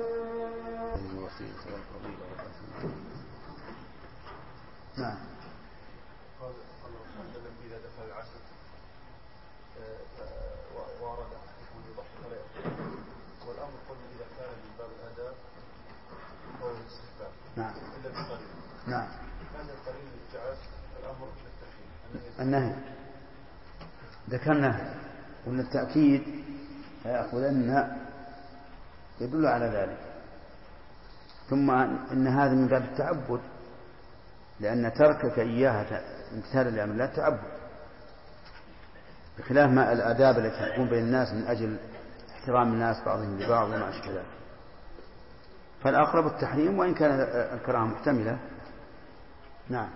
نعم. إذا دخل العشر وارد أحدكم يضحي فلا يأكل، والأمر قلنا إذا كان من باب الآداب فهو الاستحباب. نعم. إلا بالقليل. نعم. كان القليل للابتعاث الأمر بالتحريم. النهي ذكرنا، وأن التأكيد فيأخذن يدل على ذلك. ثم إن هذا من باب التعبد، لأن تركك إياها امتثالا لأمر الله تعبد، بخلاف ما الآداب التي تكون بين الناس من أجل احترام الناس بعضهم لبعض وما أشبه ذلك. فالأقرب التحريم وإن كان الكراهة محتملة. نعم.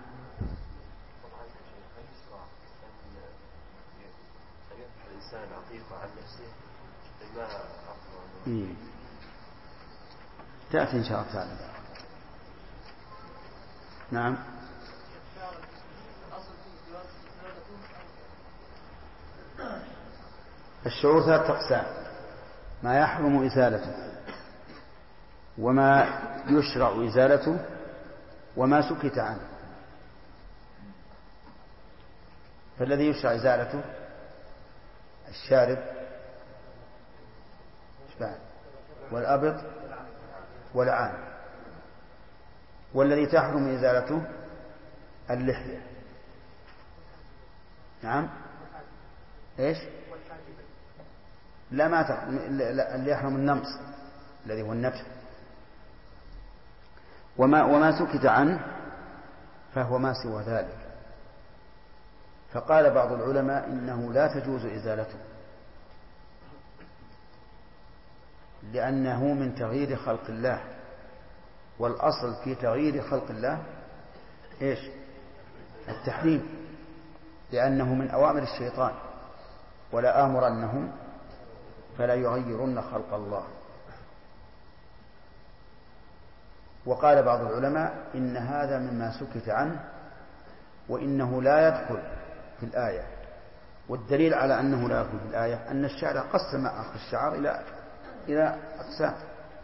الإنسان عقيقة عن نفسه ما تأتي إن شاء الله تعالى. نعم. الشعور 3 أقسام: ما يحرم إزالته، وما يشرع إزالته، وما سكت عنه. فالذي يشرع إزالته الشارب والأبط والعان، والذي تحرم إزالته اللحية. نعم. إيش؟ لا، ما تحرم، اللي يحرم النمص الذي هو النتف. وما سكت عنه فهو ما سوى ذلك. فقال بعض العلماء إنه لا تجوز إزالته، لأنه من تغيير خلق الله، والأصل في تغيير خلق الله إيش؟ التحريم، لأنه من أوامر الشيطان: ولا آمرنهم فلا يغيرن خلق الله. وقال بعض العلماء إن هذا مما سكت عنه، وإنه لا يدخل في الآية. والدليل على أنه لا يدخل في الآية أن الشارع قسم أخذ الشعر إلى أقسام: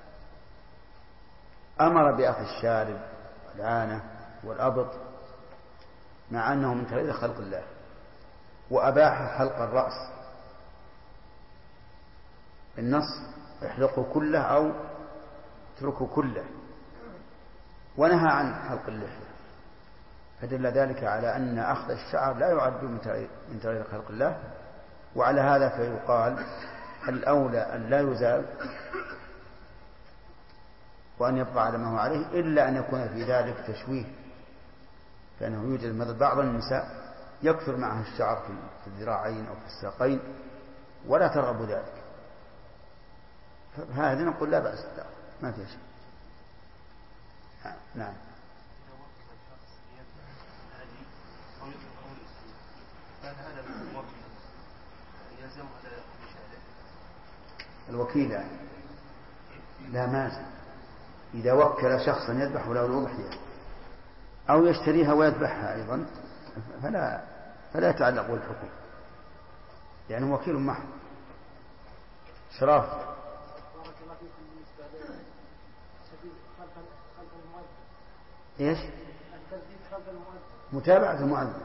أمر بأخذ الشارب والعانة والأبط مع أنه من تغيير خلق الله، وأباح حلق الرأس النص: احلقوا كله أو اتركوا كله، ونهى عن حلق اللحية. فدل ذلك على أن أخذ الشعر لا يعد من تغيير خلق الله. وعلى هذا فيقال الأولى أن لا يزال وأن يبقى على ما هو عليه، إلا أن يكون في ذلك تشويه، فإنه يوجد مثل بعض النساء يكثر معها الشعر في الذراعين أو في الساقين ولا ترغب ذلك، فهذا نقول لا بأس، ما في شيء. نعم. الوكيل يعني لا مازل إذا وكل شخصا يذبح له الأضحية أو يشتريها ويذبحها أيضا فلا يتعلق بالحكم، يعني وكيل محض. شراف. ايش؟ متابعة المؤذن.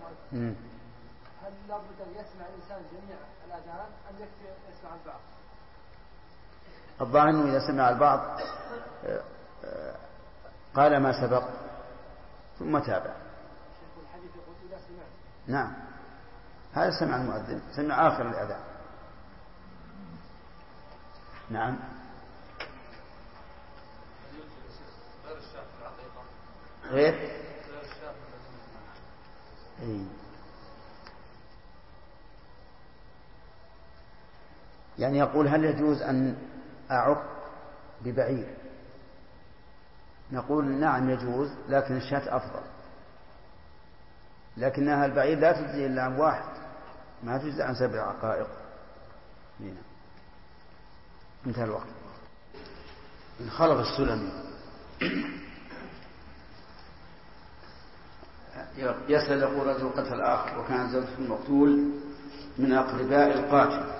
هل لابد أن يسمع الإنسان جميع الأذان أم يكفي يسمع البعض؟ الظاهر أنه إذا سمع البعض قال ما سبق ثم تابع. الحديث يقول إذا سمعت. نعم، هذا سمع المؤذن، سمع آخر الأذان. نعم. غير يعني يقول هل يجوز أن أعق ببعير؟ نقول نعم يجوز، لكن الشاة أفضل، لكنها البعير لا تجزي إلا عن واحد، ما تجزي عن 7 عقائق. انتهى الوقت. انخلق السلمي يسأل يقول رجل قتل الآخر وكان زوجته المقتول من أقرباء القاتل،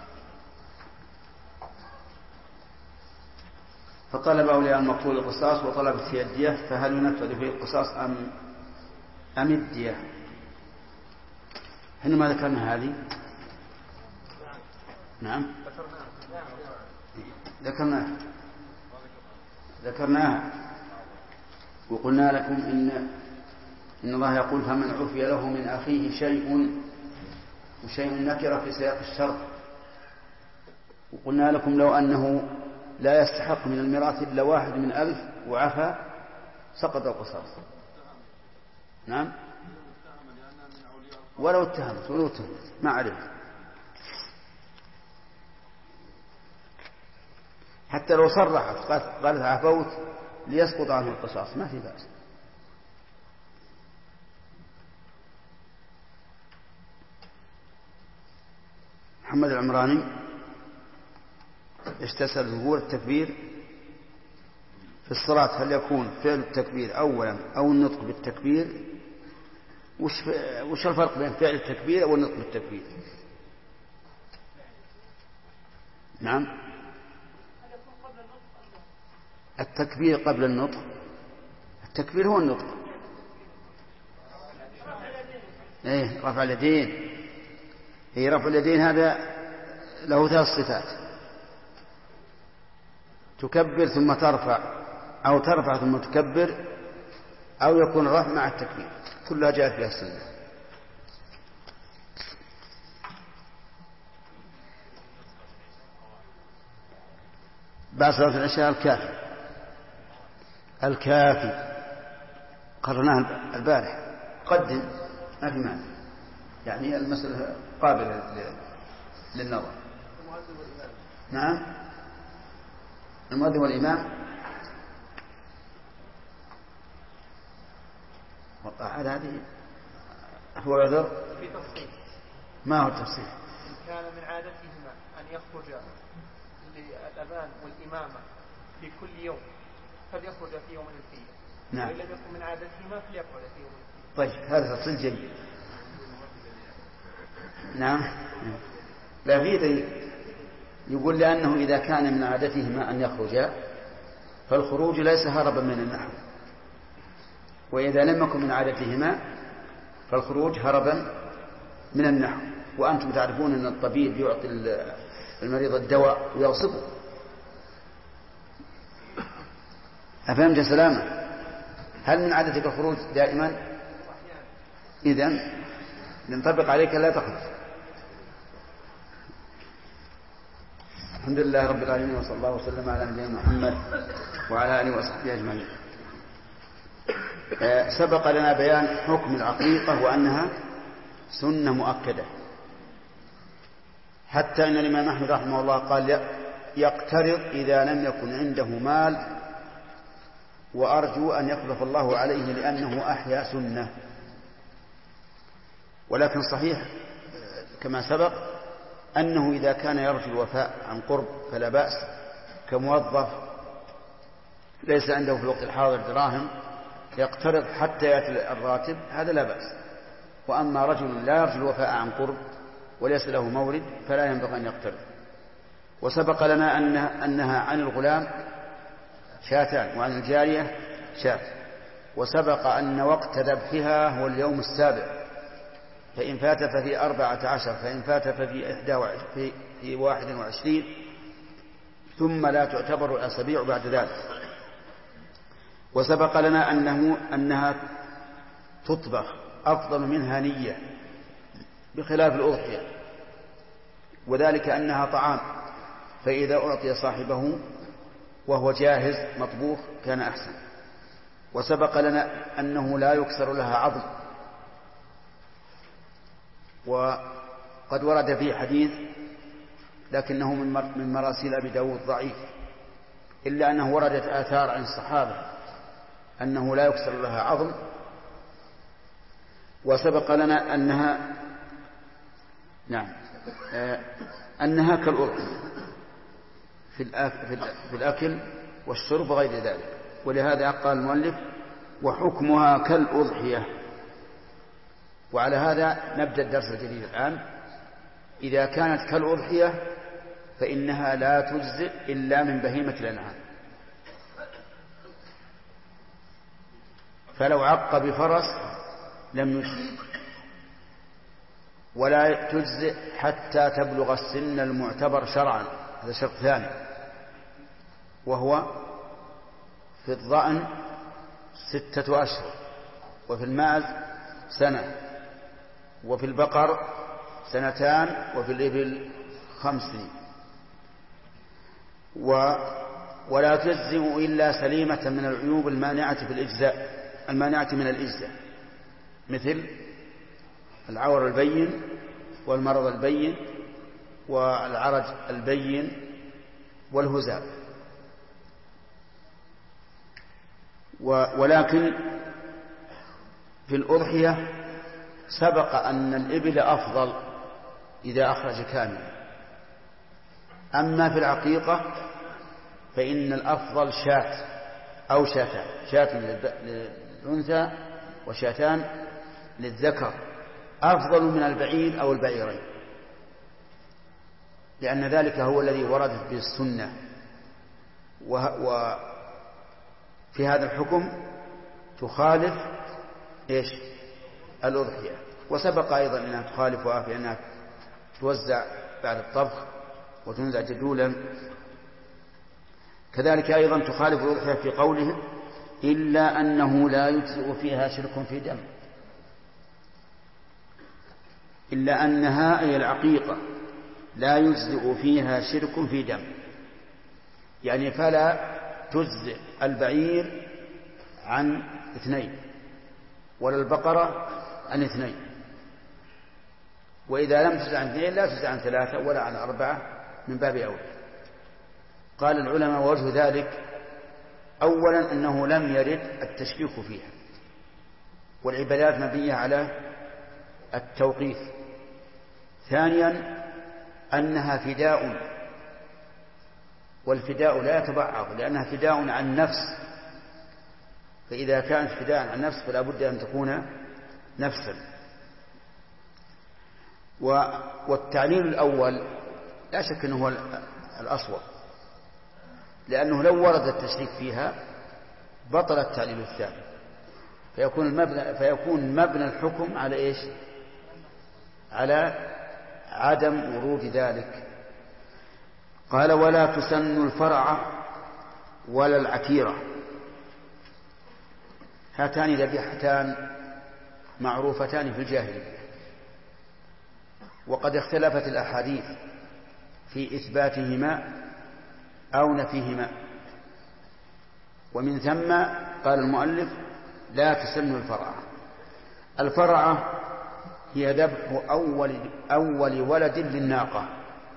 فطلب أولياء المقتول القصاص وطلبت هي الدية، فهل ينفذ فيه القصاص أم الدية؟ هنا ما ذكرنا هذه. نعم ذكرناها وقلنا لكم إن الله يقول فمن عفي له من أخيه شيء نكر في سياق الشرط، وقلنا لكم لو أنه لا يستحق من الميراث إلا 1 من 1000 وعفى سقط القصاص. نعم، ولو اتهمت ما عليه، حتى لو صرحت قالت عفوت ليسقط عنه القصاص ما في بأس. محمد العمراني استسأل ظهور التكبير في الصلاة، هل يكون فعل التكبير أولا أو النطق بالتكبير؟ وش الفرق بين فعل التكبير والنطق بالتكبير؟ نعم، التكبير قبل النطق. التكبير هو النطق. رفع اليدين. رفع اليدين هذا له 3 صفات: تكبر ثم ترفع، أو ترفع ثم تكبر، أو يكون الرفع مع التكبير، كلها جاءت فيها السنة. بعد صلاة العشاء الكافي قررناها البارح، قدم ما في معنى، يعني المسألة قابلة للنظر. نعم، المؤذن والإمام هذه هو عذر في تفصيل. ما هو التفصيل؟ كان من عادتهما أن يخرج للأذان والإمامة في كل يوم فليخرج في يوم الفية. نعم. وإن لم يكن من عادتهما فليخرج في يوم الفية. طيب، هذا تفصيل جيد. نعم، لا في دليل يقول لأنه إذا كان من عادتهما أن يخرجا فالخروج ليس هربا من النحو، وإذا لم يكن من عادتهما فالخروج هربا من النحو. وأنتم تعرفون أن الطبيب يعطي المريض الدواء ويغصبه. أفهمت سلامة؟ هل من عادتك الخروج دائما؟ إذن ننطبق عليك لا تخرج. الحمد لله رب العالمين، وصلى الله وسلم على نبينا محمد وعلى آله وصحبه أجمعين. سبق لنا بيان حكم العقيقة وأنها سنة مؤكدة، حتى أن الإمام أحمد رحمه الله قال يقترض إذا لم يكن عنده مال، وأرجو أن يخلف الله عليه لأنه أحيا سنة. ولكن صحيح كما سبق أنه إذا كان يرجو الوفاء عن قرب فلا بأس، كموظف ليس عنده في الوقت الحاضر دراهم يقترض حتى يأتي الراتب، هذا لا بأس. وأما رجل لا يرجو الوفاء عن قرب وليس له مورد فلا ينبغي أن يقترض. وسبق لنا أنها عن الغلام شاتان وعن الجارية شات. وسبق أن وقت ذبحها هو اليوم السابع، فإن فات ففي 14، فإن فات ففي 21، ثم لا تعتبر الأسابيع بعد ذلك. وسبق لنا أنها تطبخ أفضل منها نية بخلاف الأضحية، وذلك أنها طعام، فإذا أعطي صاحبه وهو جاهز مطبوخ كان أحسن. وسبق لنا أنه لا يكسر لها عظم، وقد ورد فيه حديث لكنه من مراسيل أبي داود ضعيف، إلا أنه وردت آثار عن الصحابة أنه لا يكسر لها عظم. وسبق لنا أنها كالأضحية في الأكل والشرب وغير ذلك. ولهذا قال المؤلف وحكمها كالأضحية. وعلى هذا نبدأ الدرس الجديد الآن. إذا كانت كالأضحية فإنها لا تجزئ إلا من بهيمة الأنعام، فلو عق بفرس لم يجزئ، ولا تجزئ حتى تبلغ السن المعتبر شرعا، هذا شرط ثاني، وهو في الضأن 6 أشهر، وفي الماعز 1 سنة، وفي البقر 2 سنين، وفي الإبل 5 سنين. ولا تجزئ إلا سليمة من العيوب المانعة من الإجزاء، مثل العور البين والمرض البين والعرج البين والهزال. ولكن في الأضحية سبق أن الإبل أفضل إذا أخرج كاملا. أما في العقيقة فإن الأفضل شاة أو شاتان، شاة للأنثى وشاتان للذكر، أفضل من البعير أو البعيرين، لأن ذلك هو الذي وردت به السنة. وفي هذا الحكم تخالف الأضحية. وسبق أيضا أنها تخالفها في أنها توزع بعد الطبخ وتنزع جدولا. كذلك أيضا تخالف الأضحية في قوله إلا أنه لا يجزئ فيها شرك في دم، إلا أنها أي العقيقة لا يجزئ فيها شرك في دم، يعني فلا تجزئ البعير عن 2 ولا البقرة عن 2، وإذا لم تجزئ عن 2 لا تجزئ عن 3 ولا عن 4 من باب أولى. قال العلماء ووجه ذلك أولا أنه لم يرد التشكيك فيها، والعبادات مبنية على التوقيف. ثانيا أنها فداء، والفداء لا يتبعض لأنها فداء عن نفس، فإذا كانت فداء عن نفس فلا بد أن تكون نفسا. والتعليل الأول لا شك أنه هو الأصوب، لأنه لو ورد التشريك فيها بطل التعليل الثاني، فيكون مبنى الحكم على إيش؟ على عدم ورود ذلك. قال ولا تسن الفرع ولا العكيرة، هاتان ذبيحتان معروفتان في الجاهلية، وقد اختلفت الأحاديث في إثباتهما أو نفيهما، ومن ثم قال المؤلف لا تسن الفرعة. الفرعة هي ذبح أول ولد للناقة.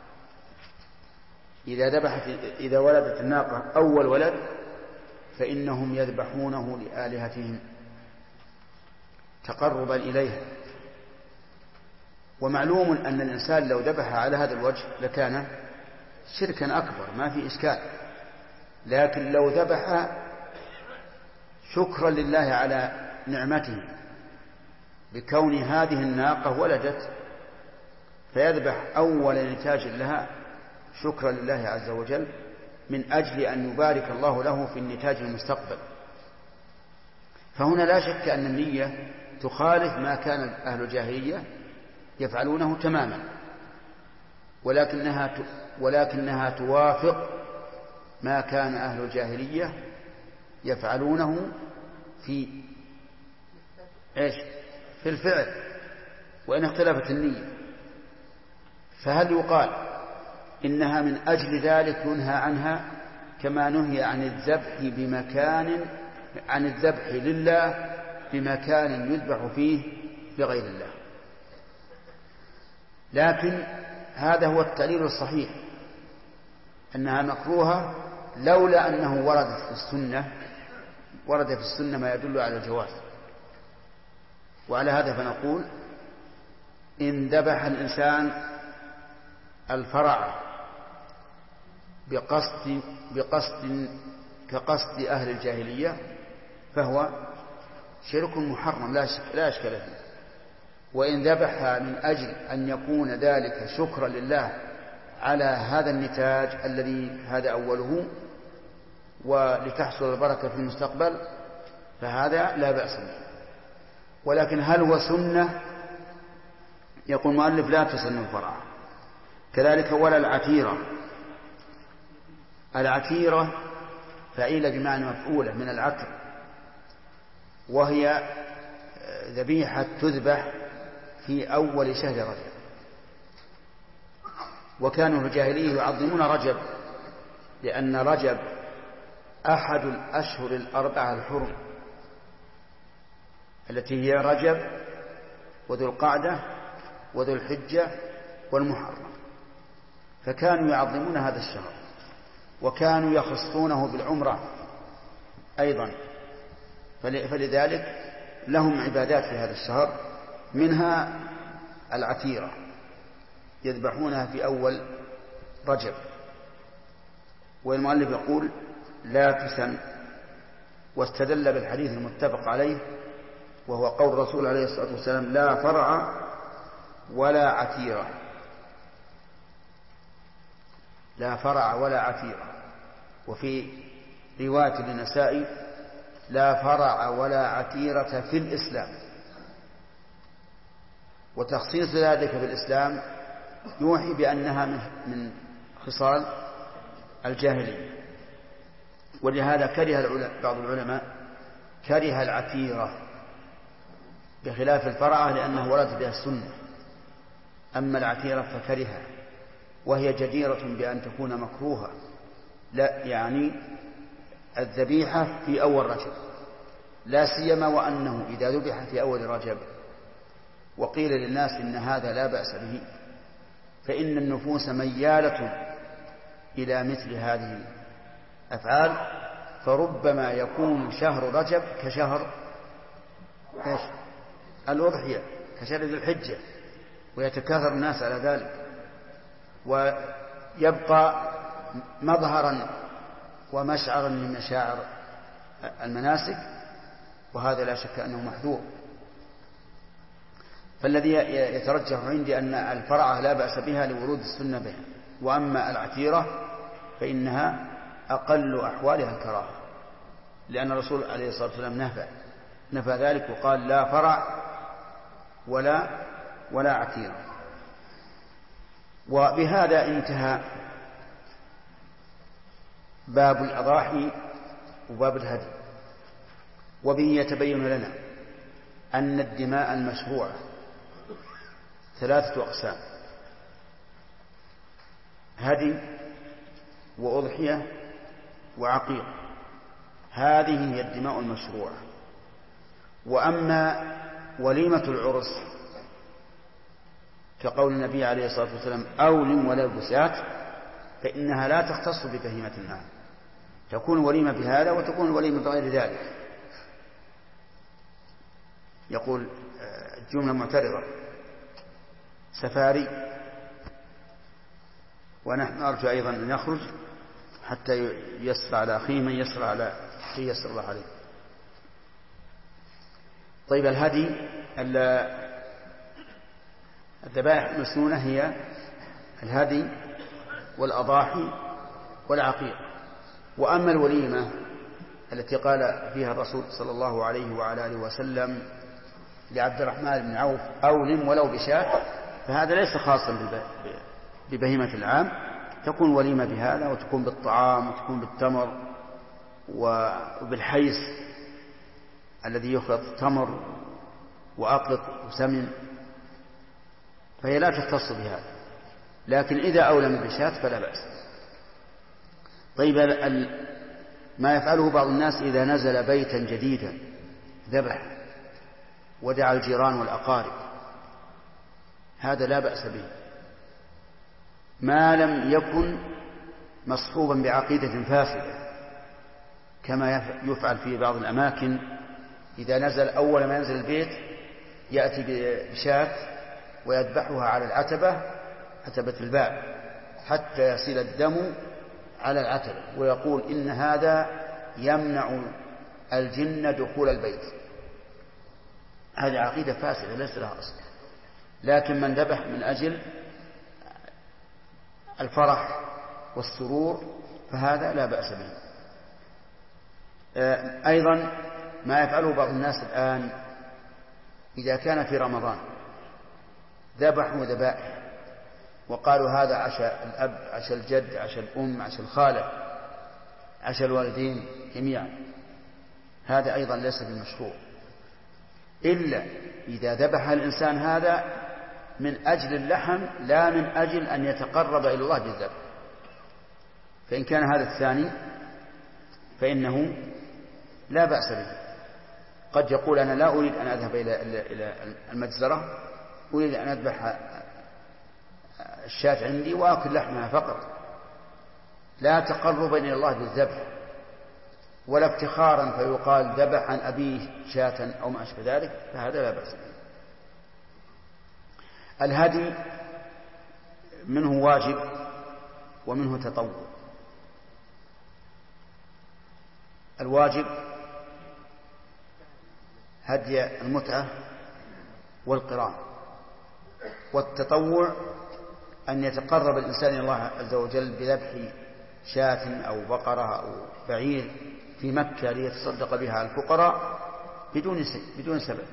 إذا ولدت الناقة أول ولد فإنهم يذبحونه لآلهتهم تقربا إليها. ومعلوم أن الإنسان لو ذبح على هذا الوجه لكان شركا أكبر، ما في إشكال، لكن لو ذبح شكرا لله على نعمته بكون هذه الناقة ولدت، فيذبح أول نتاج لها شكرا لله عز وجل من أجل أن يبارك الله له في النتاج المستقبل. فهنا لا شك أن النية تخالف ما كان أهل الجاهلية يفعلونه تماما، ولكنها توافق ما كان أهل الجاهلية يفعلونه في إيش؟ في الفعل، وإن اختلفت النية. فهل يقال إنها من أجل ذلك ينهى عنها كما نهي عن الذبح لله بمكان يذبح فيه لغير الله؟ لكن هذا هو التعليل الصحيح، أنها مكروهة لولا أنه ورد في السنة ما يدل على الجواز. وعلى هذا فنقول إن ذبح الإنسان الفرع كقصد أهل الجاهلية فهو شرك محرم لا أشكال فيه. وإن ذبح من أجل أن يكون ذلك شكرا لله على هذا النتاج الذي هذا أوله ولتحصل البركة في المستقبل فهذا لا بأس به. ولكن هل هو سنة؟ يقول المؤلف لا تسن الفرع. كذلك ولا العتيرة. العتيرة فعيلة بمعنى مفعولة من العتر، وهي ذبيحة تذبح في أول شهر رجب. وكانوا في الجاهلية يعظمون رجب لأن رجب أحد الأشهر الأربعة الحرم التي هي رجب وذو القعدة وذو الحجة والمحرم، فكانوا يعظمون هذا الشهر، وكانوا يخصونه بالعمرة أيضا، فلذلك لهم عبادات في هذا الشهر، منها العتيرة يذبحونها في أول رجب. والمؤلف يقول لا تسن، واستدل بالحديث المتفق عليه وهو قول الرسول عليه الصلاة والسلام لا فرع ولا عتيرة. لا فرع ولا عتيرة. وفي رواية للنسائي لا فرع ولا عتيرة في الإسلام. وتخصيص ذلك بالإسلام يوحي بأنها من خصال الجاهلية. ولهذا كره بعض العلماء كره العتيرة بخلاف الفرعة لأنه ورد بها السنة، أما العتيرة فكرهها، وهي جديرة بأن تكون مكروهة، لا يعني الذبيحة في أول رجب، لا سيما وأنه إذا ذبح في أول رجب وقيل للناس إن هذا لا بأس به فإن النفوس ميالة إلى مثل هذه الأفعال، فربما يكون شهر رجب كشهر الأضحية، كشهر ذي الحجة، ويتكاثر الناس على ذلك ويبقى مظهرا ومشعرا من مشاعر المناسك، وهذا لا شك أنه محذور. فالذي يترجح عندي أن الفرعة لا بأس بها لورود السنة بها، وأما العتيرة فإنها أقل أحوالها الكراهة، لأن الرسول عليه الصلاة والسلام نفى ذلك وقال لا فرع ولا عتيرة. وبهذا انتهى باب الأضاحي وباب الهدي، وبه يتبين لنا أن الدماء المشروعة 3 أقسام: هدي وأضحية وعقيق. هذه هي الدماء المشروعة. وأما وليمة العرس كقول النبي عليه الصلاة والسلام: أولم ولا بسات، فإنها لا تختص ببهيمة النعم، تكون وليمة بهذا وتكون وليمة بغير ذلك. يقول الجملة معترضة: سفاري، ونحن نرجو أيضا أن يخرج حتى يسر على أخيه من يسر على أخيه يسر الله عليه. طيب، الهدي الذبائح المسنونة هي الهدي والأضاحي والعقيق. وأما الوليمة التي قال فيها الرسول صلى الله عليه وعلى آله وسلم لعبد الرحمن بن عوف: أولم ولو بشاة، فهذا ليس خاصا ببهيمة العام، تكون وليمة بهذا، وتكون بالطعام، وتكون بالتمر وبالحيس الذي يخلط تمر وأقط وسمن، فهي لا تختص بهذا. لكن إذا أولم بشاة فلا بأس. طيب، ما يفعله بعض الناس إذا نزل بيتا جديدا ذبح ودعا الجيران والأقارب، هذا لا بأس به ما لم يكن مصحوبا بعقيدة فاسدة، كما يفعل في بعض الأماكن. إذا نزل أول ما ينزل البيت يأتي بشاة ويذبحها على عتبة الباب حتى يصل الدم على العتبة، ويقول إن هذا يمنع الجن دخول البيت. هذه عقيدة فاسدة ليس لها أصل. لكن من ذبح من أجل الفرح والسرور فهذا لا بأس به. أيضا ما يفعله بعض الناس الآن إذا كان في رمضان ذبحوا ذبائح وقالوا هذا عشاء الأب، عشاء الجد، عشاء الأم، عشاء الخالة، عشاء الوالدين جميعا، هذا أيضا ليس بمشروع، إلا إذا ذبح الإنسان هذا من أجل اللحم لا من أجل أن يتقرب إلى الله بالذبح. فإن كان هذا الثاني فإنه لا بأس به. قد يقول: أنا لا أريد أن أذهب إلى المجزرة، أريد أن أذبح الشاة عندي وأكل لحمها فقط، لا تقربا إلى الله بالذبح ولا افتخارا فيقال ذبح عن أبيه شاة أو ما أشبه ذلك، فهذا لا بأس به. الهدي منه واجب ومنه تطوع. الواجب هدي المتعة والقران، والتطوع أن يتقرب الإنسان إلى الله عز وجل بذبح شاة أو بقرة أو بعير في مكة ليتصدق بها على الفقراء بدون سبب.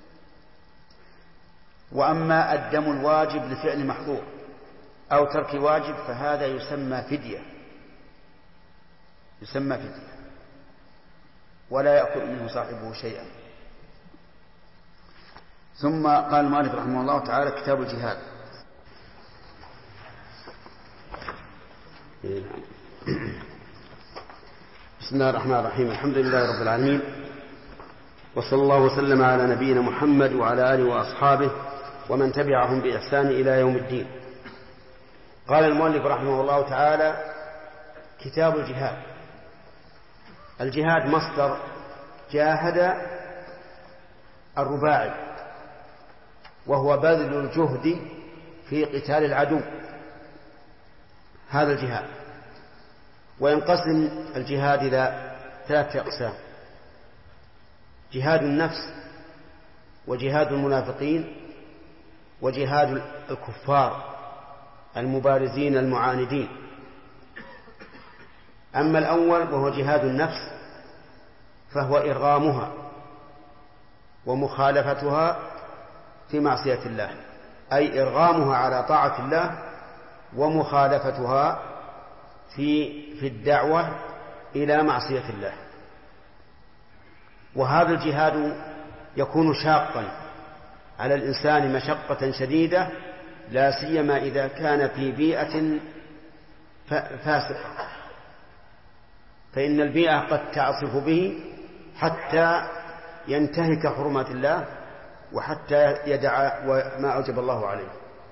وأما الدم الواجب لفعل محظور أو ترك واجب فهذا يسمى فدية، ولا يأكل منه صاحبه شيئا. ثم قال المؤلف رحمه الله تعالى: كتاب الجهاد. بسم الله الرحمن الرحيم. الحمد لله رب العالمين، وصلى الله وسلم على نبينا محمد وعلى آله وأصحابه ومن تبعهم بإحسان إلى يوم الدين. قال المؤلف رحمه الله تعالى: كتاب الجهاد. الجهاد مصدر جاهد الرباعي، وهو بذل الجهد في قتال العدو، هذا الجهاد. وينقسم الجهاد إلى 3 أقسام: جهاد النفس، وجهاد المنافقين، وجهاد الكفار المبارزين المعاندين. أما الأول وهو جهاد النفس فهو إرغامها ومخالفتها في معصية الله، أي إرغامها على طاعة الله ومخالفتها في الدعوة إلى معصية الله. وهذا الجهاد يكون شاقا على الإنسان مشقة شديدة، لا سيما إذا كان في بيئة فاسقة، فإن البيئة قد تعصف به حتى ينتهك حرمات الله وحتى يدع ما أوجب الله عليه.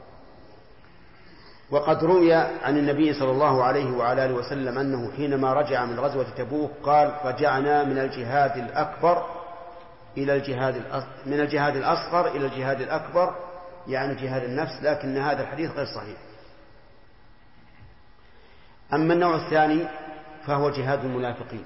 وقد روي عن النبي صلى الله عليه وعلى آله وسلم أنه حينما رجع من غزوة تبوك قال: رجعنا من الجهاد الأكبر إلى من الجهاد الأصغر إلى الجهاد الأكبر، يعني جهاد النفس، لكن هذا الحديث غير صحيح. أما النوع الثاني فهو جهاد المنافقين،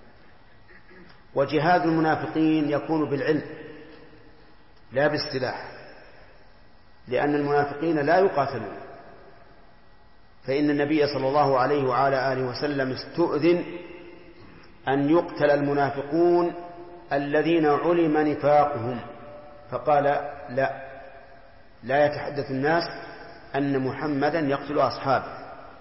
وجهاد المنافقين يكون بالعلم لا بالسلاح، لأن المنافقين لا يقاتلون، فإن النبي صلى الله عليه وعلى آله وسلم استؤذن أن يقتل المنافقون الذين علم نفاقهم، فقال: لا يتحدث الناس أن محمدا يقتل أصحابه،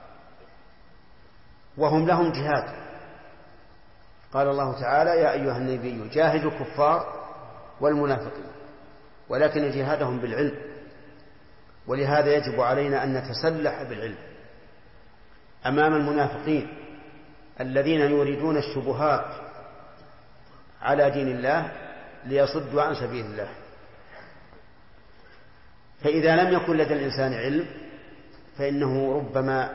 وهم لهم جهاد. قال الله تعالى: يا أيها النبي جاهد الكفار والمنافقين، ولكن جهادهم بالعلم، ولهذا يجب علينا أن نتسلح بالعلم أمام المنافقين الذين يريدون الشبهات على دين الله ليصدوا عن سبيل الله. فإذا لم يكن لدى الإنسان علم فإنه ربما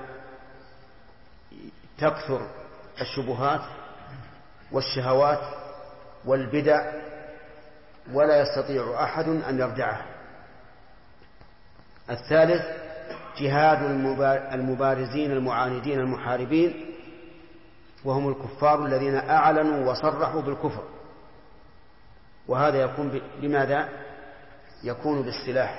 تكثر الشبهات والشهوات والبدع ولا يستطيع أحد أن يردعها. الثالث جهاد المبارزين المعاندين المحاربين، وهم الكفار الذين أعلنوا وصرحوا بالكفر، وهذا يكون بماذا؟ يكون بالسلاح.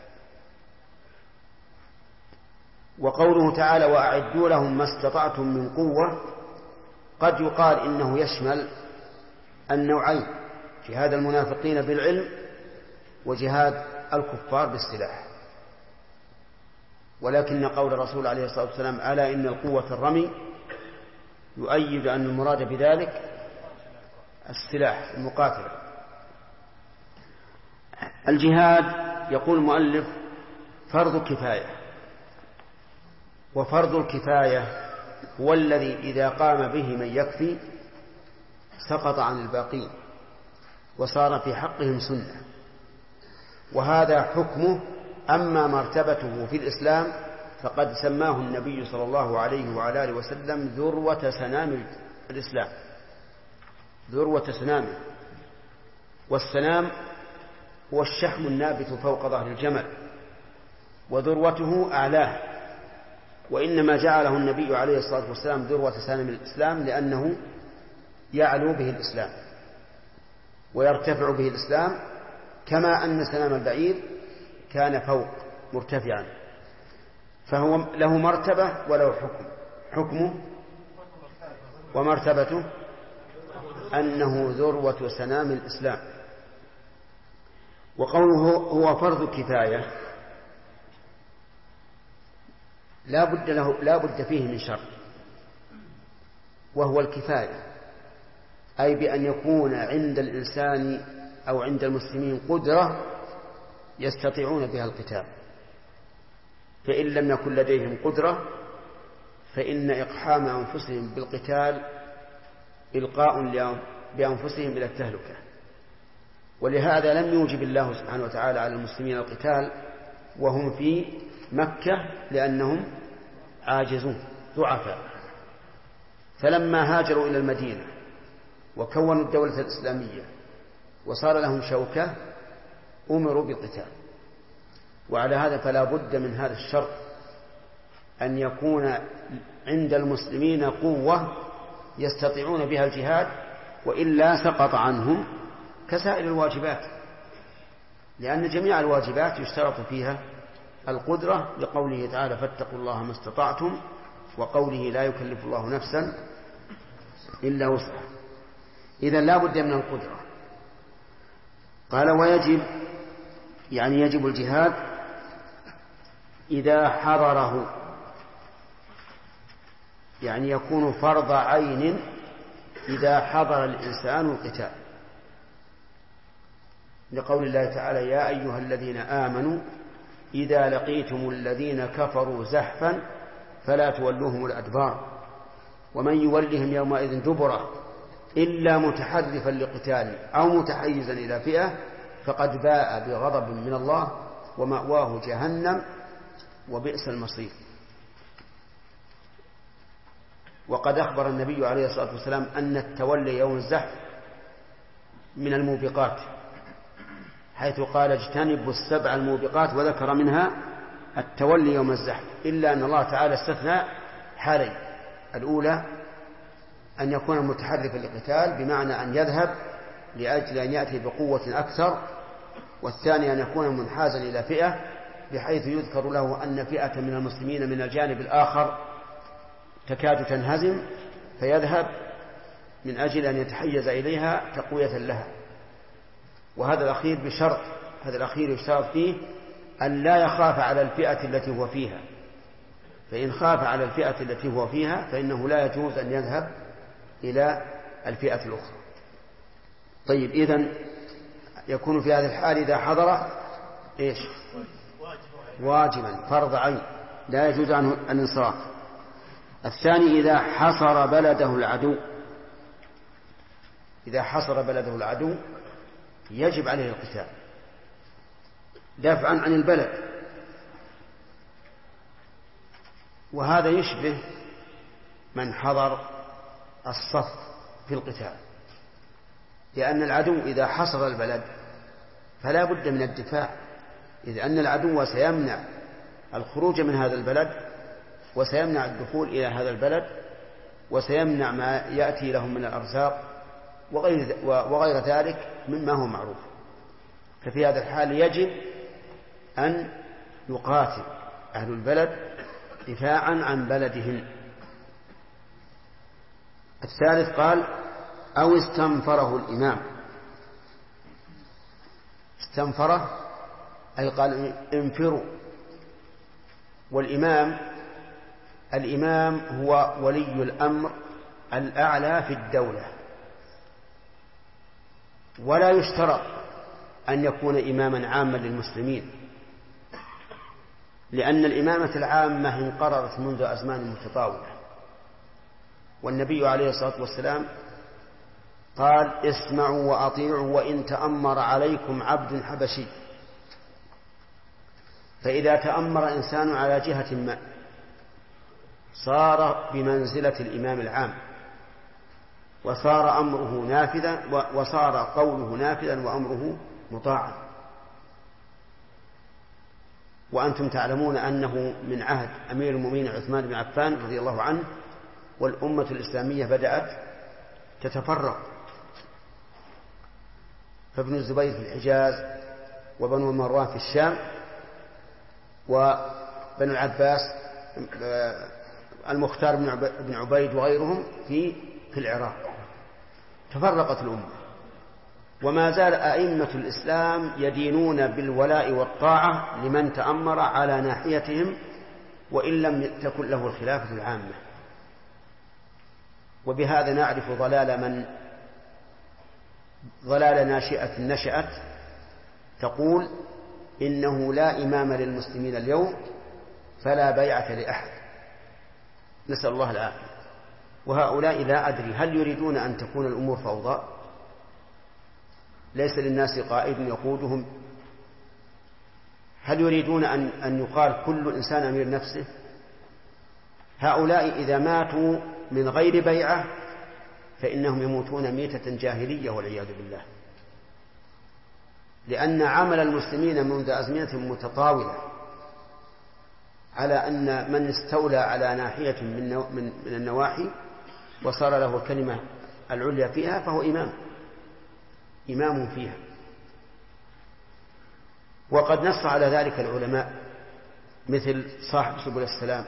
وقوله تعالى: وأعدوا لهم ما استطعتم من قوة، قد يقال إنه يشمل النوعين: جهاد المنافقين بالعلم وجهاد الكفار بالسلاح. ولكن قول الرسول عليه الصلاة والسلام: ألا إن القوة في الرمي، يؤيد أن المراد بذلك السلاح المقاتلة. الجهاد يقول المؤلف فرض كفاية، وفرض الكفاية هو الذي إذا قام به من يكفي سقط عن الباقين وصار في حقهم سنة، وهذا حكمه. أما مرتبته في الإسلام فقد سماه النبي صلى الله عليه وعلى آله وسلم ذروة سنام الإسلام، ذروة سنامه. والسنام هو الشحم النابت فوق ظهر الجمل، وذروته أعلاه، وإنما جعله النبي عليه الصلاة والسلام ذروة سنام الإسلام لأنه يعلو به الإسلام ويرتفع به الإسلام، كما أن سنام البعير كان فوق مرتفعا، فهو له مرتبة وله حكمه ومرتبته أنه ذروة سنام الإسلام. وقوله هو فرض كفاية لا بد فيه من شرط، وهو الكفاية، أي بأن يكون عند الإنسان أو عند المسلمين قدرة يستطيعون بها القتال، فإن لم يكن لديهم قدرة فإن إقحام أنفسهم بالقتال إلقاء بأنفسهم إلى التهلكة. ولهذا لم يوجب الله سبحانه وتعالى على المسلمين القتال وهم في مكة، لأنهم عاجزون ضعفاء. فلما هاجروا إلى المدينة وكونوا الدولة الإسلامية وصار لهم شوكة أمروا بالقتال. وعلى هذا فلا بد من هذا الشرط، أن يكون عند المسلمين قوة يستطيعون بها الجهاد، وإلا سقط عنهم كسائر الواجبات، لأن جميع الواجبات يشترط فيها القدرة، لقوله تعالى: فاتقوا الله ما استطعتم، وقوله: لا يكلف الله نفسا إلا وسعها. إذن لا بد من القدرة. قال: ويجب يعني يجب الجهاد إذا حضره، يعني يكون فرض عين إذا حضر الإنسان القتال. لقول الله تعالى: يا أيها الذين آمنوا إذا لقيتم الذين كفروا زحفا فلا تولوهم الأدبار ومن يولهم يومئذ دبره إلا متحرفا لقتال أو متحيزا إلى فئة فقد باء بغضب من الله ومأواه جهنم وبئس المصير. وقد أخبر النبي عليه الصلاة والسلام أن التولي يوم الزحف من الموبقات، حيث قال: اجتنبوا السبع الموبقات، وذكر منها التولي يوم الزحف، إلا أن الله تعالى استثنى حالين: الأولى أن يكون متحرفا للقتال بمعنى أن يذهب لأجل أن يأتي بقوة أكثر، والثاني أن يكون منحازا إلى فئة بحيث يذكر له أن فئة من المسلمين من الجانب الآخر تكاد تنهزم فيذهب من أجل أن يتحيز إليها تقوية لها. وهذا الأخير بشرط، هذا الأخير يشترط فيه أن لا يخاف على الفئة التي هو فيها، فإن خاف على الفئة التي هو فيها فإنه لا يجوز أن يذهب إلى الفئة الأخرى. طيب، إذن يكون في هذه الحال إذا حضر إيش؟ واجبا فرض عين لا يجوز عنه الانصراف. الثاني إذا حصر بلده العدو، إذا حصر بلده العدو يجب عليه القتال دافعا عن البلد، وهذا يشبه من حضر الصف في القتال، لأن العدو إذا حصر البلد فلا بد من الدفاع، إذ أن العدو سيمنع الخروج من هذا البلد وسيمنع الدخول إلى هذا البلد وسيمنع ما يأتي لهم من الأرزاق وغير ذلك مما هو معروف. ففي هذا الحال يجب أن يقاتل أهل البلد دفاعا عن بلدهم. الثالث قال: أو استنفره الإمام. استنفره أي قال: انفروا. الإمام هو ولي الأمر الأعلى في الدولة، ولا يشترط أن يكون إماما عاما للمسلمين، لأن الإمامة العامة انقرضت منذ أزمان متطاولة، والنبي عليه الصلاة والسلام قال: اسمعوا وأطيعوا وإن تأمر عليكم عبد حبشي. فإذا تأمر إنسان على جهة ما صار بمنزلة الإمام العام، وصار أمره نافذا، وصار قوله نافذا وأمره مطاعا. وأنتم تعلمون أنه من عهد أمير المؤمنين عثمان بن عفان رضي الله عنه والأمة الإسلامية بدأت تتفرق، فابن الزبير في الحجاز، وبنو مروان في الشام، وبنو العباس المختار بن عبيد وغيرهم في العراق. تفرقت الأمة، وما زال أئمة الإسلام يدينون بالولاء والطاعة لمن تأمر على ناحيتهم وإن لم تكن له الخلافة العامة. وبهذا نعرف ضلال ناشئة نشأت تقول إنه لا إمام للمسلمين اليوم فلا بيعة لأحد، نسأل الله العافية. وهؤلاء لا أدري هل يريدون أن تكون الأمور فوضى؟ ليس للناس قائد يقودهم؟ هل يريدون أن يقال كل إنسان أمير نفسه؟ هؤلاء إذا ماتوا من غير بيعة فإنهم يموتون ميتة جاهلية والعياذ بالله، لأن عمل المسلمين منذ أزمنة متطاولة على أن من استولى على ناحية من النواحي وصار له الكلمة العليا فيها فهو إمام فيها. وقد نص على ذلك العلماء مثل صاحب سبل السلام،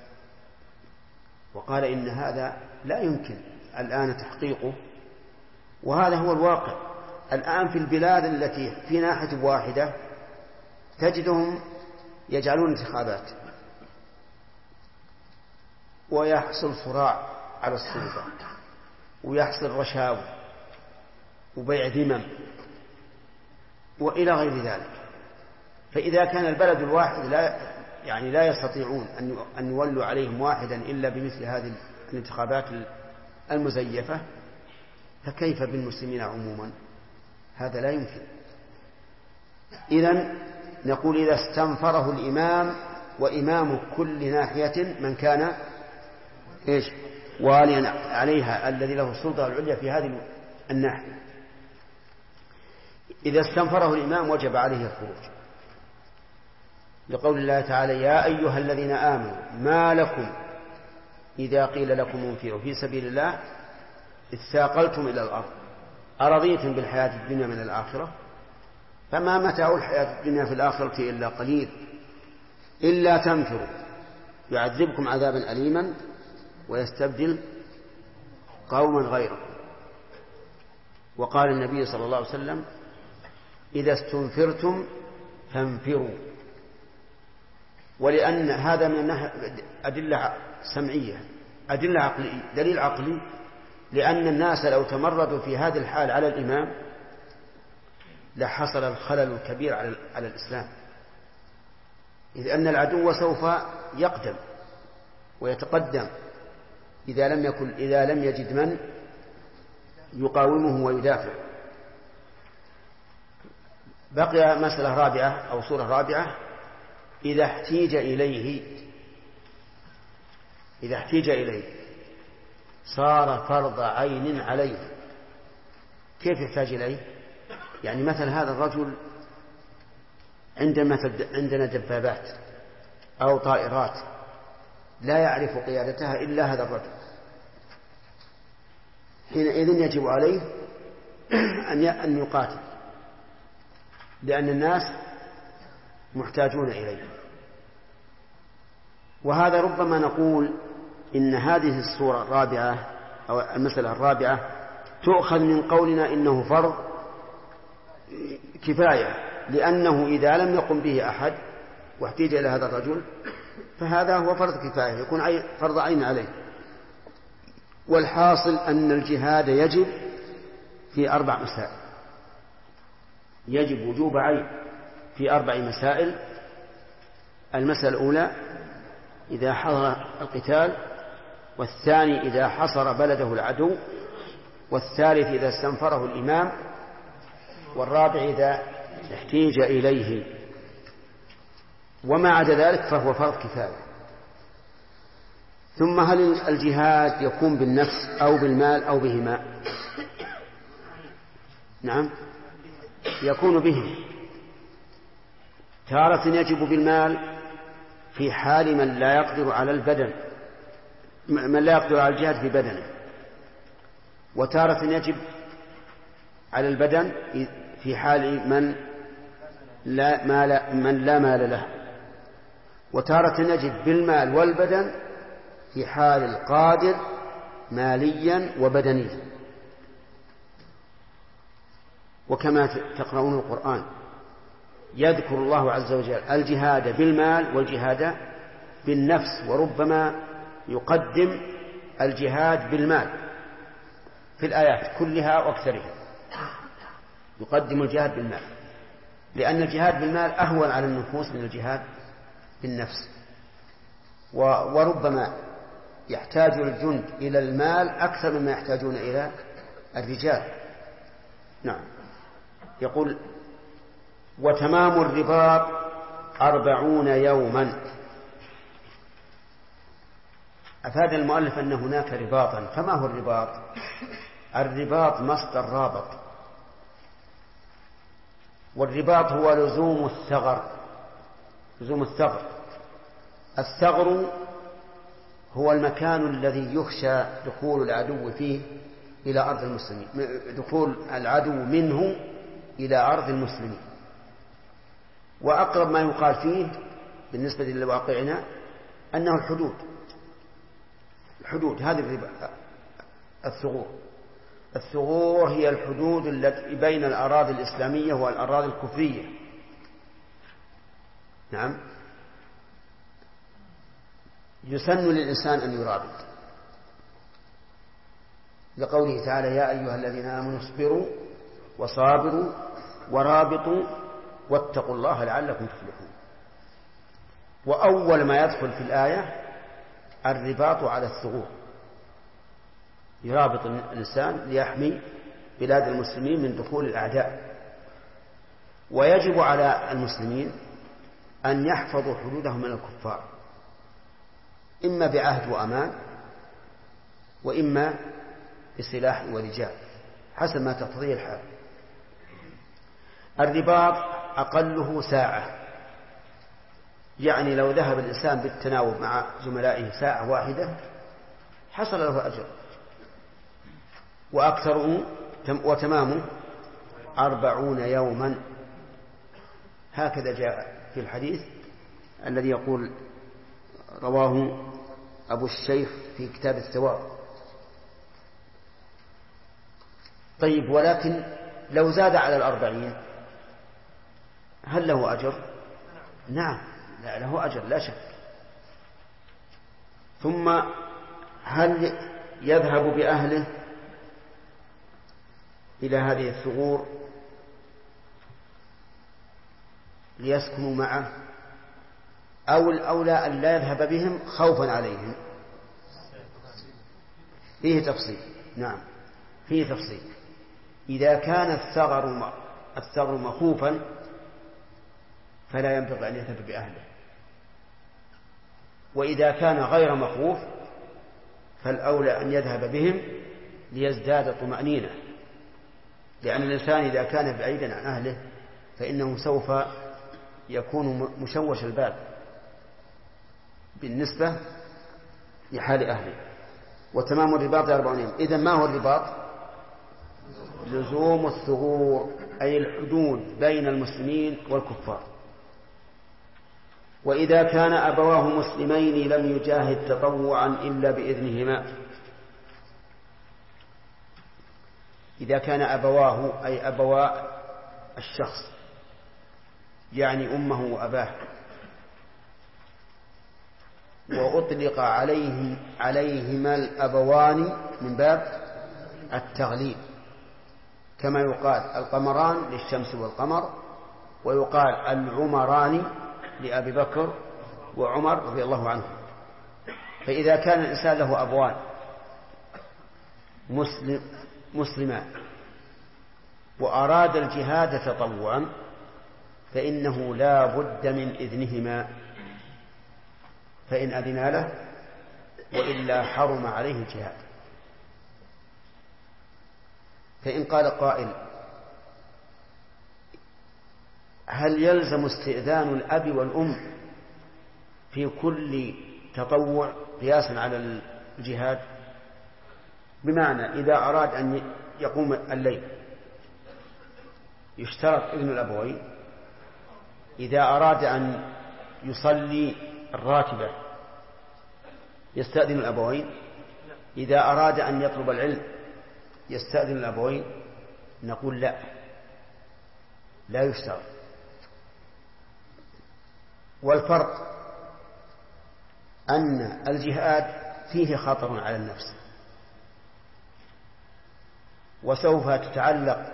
وقال إن هذا لا يمكن الآن تحقيقه، وهذا هو الواقع الآن في البلاد التي في ناحية واحدة تجدهم يجعلون انتخابات ويحصل صراع على السلطة ويحصل رشاوى وبيع ذمم وإلى غير ذلك. فإذا كان البلد الواحد لا يستطيعون أن يولوا عليهم واحدا إلا بمثل هذه الانتخابات المزيفة، فكيف بالمسلمين عموما؟ هذا لا يمكن. إذن نقول إذا استنفره الإمام وإمام كل ناحية من كان واليا عليها الذي له السلطة العليا في هذه الناحية، إذا استنفره الإمام وجب عليه الخروج، لقول الله تعالى: يا أيها الذين آمنوا ما لكم إذا قيل لكم انفروا في سبيل الله اثاقلتم إلى الأرض أرضيتم بالحياة الدنيا من الآخرة فما متاع الحياة الدنيا في الآخرة إلا قليل إلا تنفروا يعذبكم عذابا أليما ويستبدل قوما غيركم. وقال النبي صلى الله عليه وسلم: إذا استنفرتم فانفروا. ولأن هذا من أدلة سمعية، أدلة عقلية، دليل عقلي، لأن الناس لو تمردوا في هذه الحال على الإمام لحصل الخلل الكبير على الإسلام، إذ أن العدو سوف يقدم ويتقدم إذا لم يجد من يقاومه ويدافع. بقي مسألة رابعة أو صورة رابعة: إذا احتيج إليه صار فرض عين عليه. كيف يحتاج إليه؟ يعني مثل هذا الرجل عندنا دبابات أو طائرات لا يعرف قيادتها إلا هذا الرجل، حينئذ يجب عليه أن يقاتل، لأن الناس محتاجون إليه. وهذا ربما نقول إن هذه الصورة الرابعة أو المسألة الرابعة تؤخذ من قولنا إنه فرض كفاية، لأنه إذا لم يقم به أحد واحتاج إلى هذا الرجل فهذا هو فرض كفاية، يكون فرض عين عليه. والحاصل أن الجهاد يجب في 4 مسائل، يجب وجوب عين في 4 مسائل. المسألة الأولى إذا حضر القتال، والثاني إذا حصر بلده العدو، والثالث إذا استنفره الإمام، والرابع إذا احتيج إليه. وما عدا ذلك فهو فرض كفاية. ثم هل الجهاد يكون بالنفس أو بالمال أو بهما؟ نعم، يكون به. تارة يجب بالمال في حال من لا يقدر على الجهاد ببدنه، وتارة يجب على البدن في حال من لا مال له، وتارة يجب بالمال والبدن في حال القادر ماليا وبدنيا. وكما تقرؤون القرآن يذكر الله عز وجل الجهاد بالمال والجهاد بالنفس، وربما يقدم الجهاد بالمال في الآيات كلها وأكثرها، يقدم الجهاد بالمال، لأن الجهاد بالمال أهون على النفوس من الجهاد بالنفس. وربما يحتاج الجند إلى المال أكثر مما يحتاجون إلى الرجال. نعم. يقول: وتمام الرباط 40 يوما. أفاد المؤلف أن هناك رباطا، فما هو الرباط؟ الرباط مصدر رابط، والرباط هو لزوم الثغر. الثغر هو المكان الذي يخشى دخول العدو فيه إلى أرض المسلمين، دخول العدو منه إلى أرض المسلمين. وأقرب ما يقال فيه بالنسبة لواقعنا أنه الحدود هذه الثغور هي الحدود التي بين الأراضي الإسلامية والأراضي الكفرية. نعم. يسن للإنسان أن يرابط، لقوله تعالى: يا أيها الذين آمنوا اصبروا وصابروا ورابطوا واتقوا الله لعلكم تفلحون. وأول ما يدخل في الآية الرباط على الثغور، يرابط الإنسان ليحمي بلاد المسلمين من دخول الأعداء. ويجب على المسلمين أن يحفظوا حدودهم من الكفار، إما بعهد وأمان وإما بسلاح ورجال حسب ما تقتضيه الحال. الرباط أقله ساعة، يعني لو ذهب الإنسان بالتناوب مع زملائه ساعة واحدة حصل له أجر، وأكثره وتمامه 40 يوما، هكذا جاء في الحديث الذي يقول رواه أبو الشيخ في كتاب الثواب. طيب، ولكن لو زاد على 40 هل له أجر؟ نعم، له أجر لا شك. ثم هل يذهب بأهله إلى هذه الثغور ليسكنوا معه، أو الأولى أن لا يذهب بهم خوفا عليهم؟ فيه تفصيل. نعم، فيه تفصيل. إذا كان الثغر مخوفا فلا ينبغي أن يذهب بأهله، وإذا كان غير مخوف فالأولى أن يذهب بهم ليزداد طمأنينة، لأن الإنسان إذا كان بعيدا عن أهله فإنه سوف يكون مشوش البال بالنسبة لحال أهله. وتمام الرباط 40 يوم. إذن ما هو الرباط؟ لزوم الثغور، أي الحدود بين المسلمين والكفار. وإذا كان أبواه مسلمين لم يجاهد تطوعا إلا بإذنهما. إذا كان أبواه أي أبوا الشخص، يعني أمه وأباه، وأطلق عليهما الأبوان من باب التغليب، كما يقال القمران للشمس والقمر، ويقال العمران لأبي بكر وعمر رضي الله عنه. فإذا كان الإنسان له أبوان مسلمان وأراد الجهاد تطوعا فإنه لا بد من إذنهما، فإن أذن له وإلا حرم عليه الجهاد. فإن قال قائل هل يلزم استئذان الأب والأم في كل تطوع قياسا على الجهاد؟ بمعنى إذا أراد أن يقوم الليل يشترط إذن الأبوين، إذا أراد أن يصلي الراتبة يستأذن الأبوين، إذا أراد أن يطلب العلم يستأذن الأبوين. نقول لا يشترط. والفرق أن الجهاد فيه خطر على النفس، وسوف تتعلق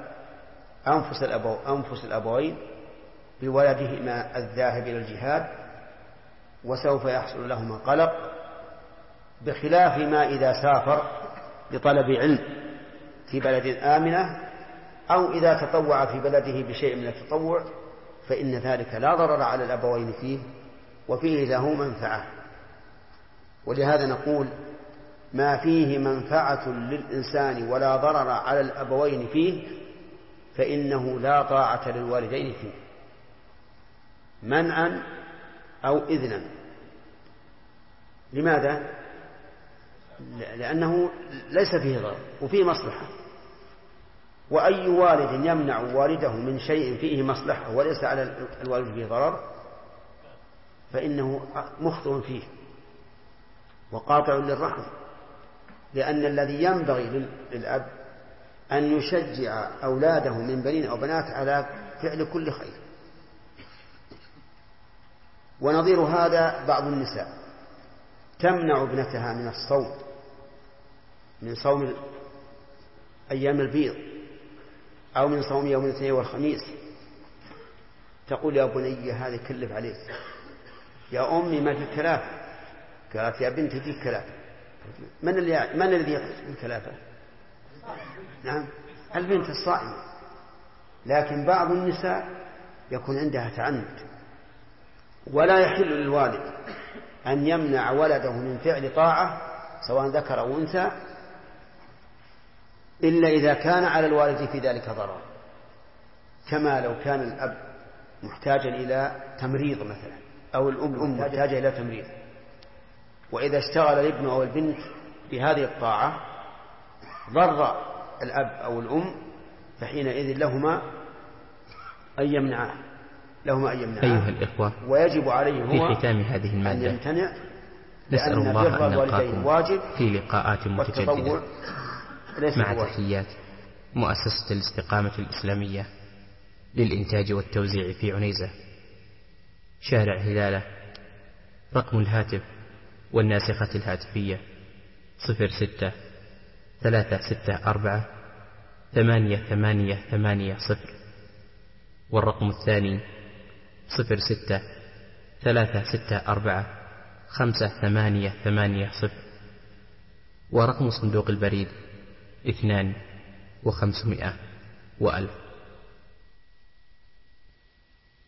أنفس الأبوين بولدهما الذاهب إلى الجهاد، وسوف يحصل لهما قلق، بخلاف ما إذا سافر لطلب علم في بلد آمنة، أو إذا تطوع في بلده بشيء من التطوع، فإن ذلك لا ضرر على الأبوين فيه، وفيه له منفعة. ولهذا نقول ما فيه منفعة للإنسان ولا ضرر على الأبوين فيه فإنه لا طاعة للوالدين فيه، منعا أو إذنا. لماذا؟ لأنه ليس فيه ضرر وفيه مصلحة، وأي والد يمنع والده من شيء فيه مصلحة وليس على الوالد فيه ضرر فإنه مخطئ فيه وقاطع للرحم، لأن الذي ينبغي للأب أن يشجع أولاده من بنين أو بنات على فعل كل خير. ونظير هذا بعض النساء تمنع ابنتها من الصوم، من صوم أيام البيض، أو من صوم يوم الاثنين والخميس تقول يا بني هذا كلف عليك، يا أمي ما في كلافة، قالت يا بنتي في كلافة. من الذي يقصد الكلافة؟ نعم البنت الصائمة. لكن بعض النساء يكون عندها تعنت، ولا يحل للوالد أن يمنع ولده من فعل طاعة سواء ذكر أو أنثى إلا إذا كان على الوالد في ذلك ضرر، كما لو كان الأب محتاجا إلى تمريض مثلا، أو الأم محتاجة إلى تمريض، وإذا اشتغل الابن أو البنت بهذه الطاعة ضر الأب أو الأم فحينئذ لهما أن يمنعاه. أيها الإخوة، ويجب عليه هو في ختام هذه أن المادة يمتنع، نسأل لأن الله بر أن الوالدين نلقاكم واجب في لقاءات متجددة والتطوع ليس مع بواجب. تحيات مؤسسة الاستقامة الإسلامية للإنتاج والتوزيع في عنيزة، شارع هلالة. رقم الهاتف والناسخة الهاتفية 06-364-8880، والرقم الثاني 06-364-5880، ورقم صندوق البريد 2500 و1000.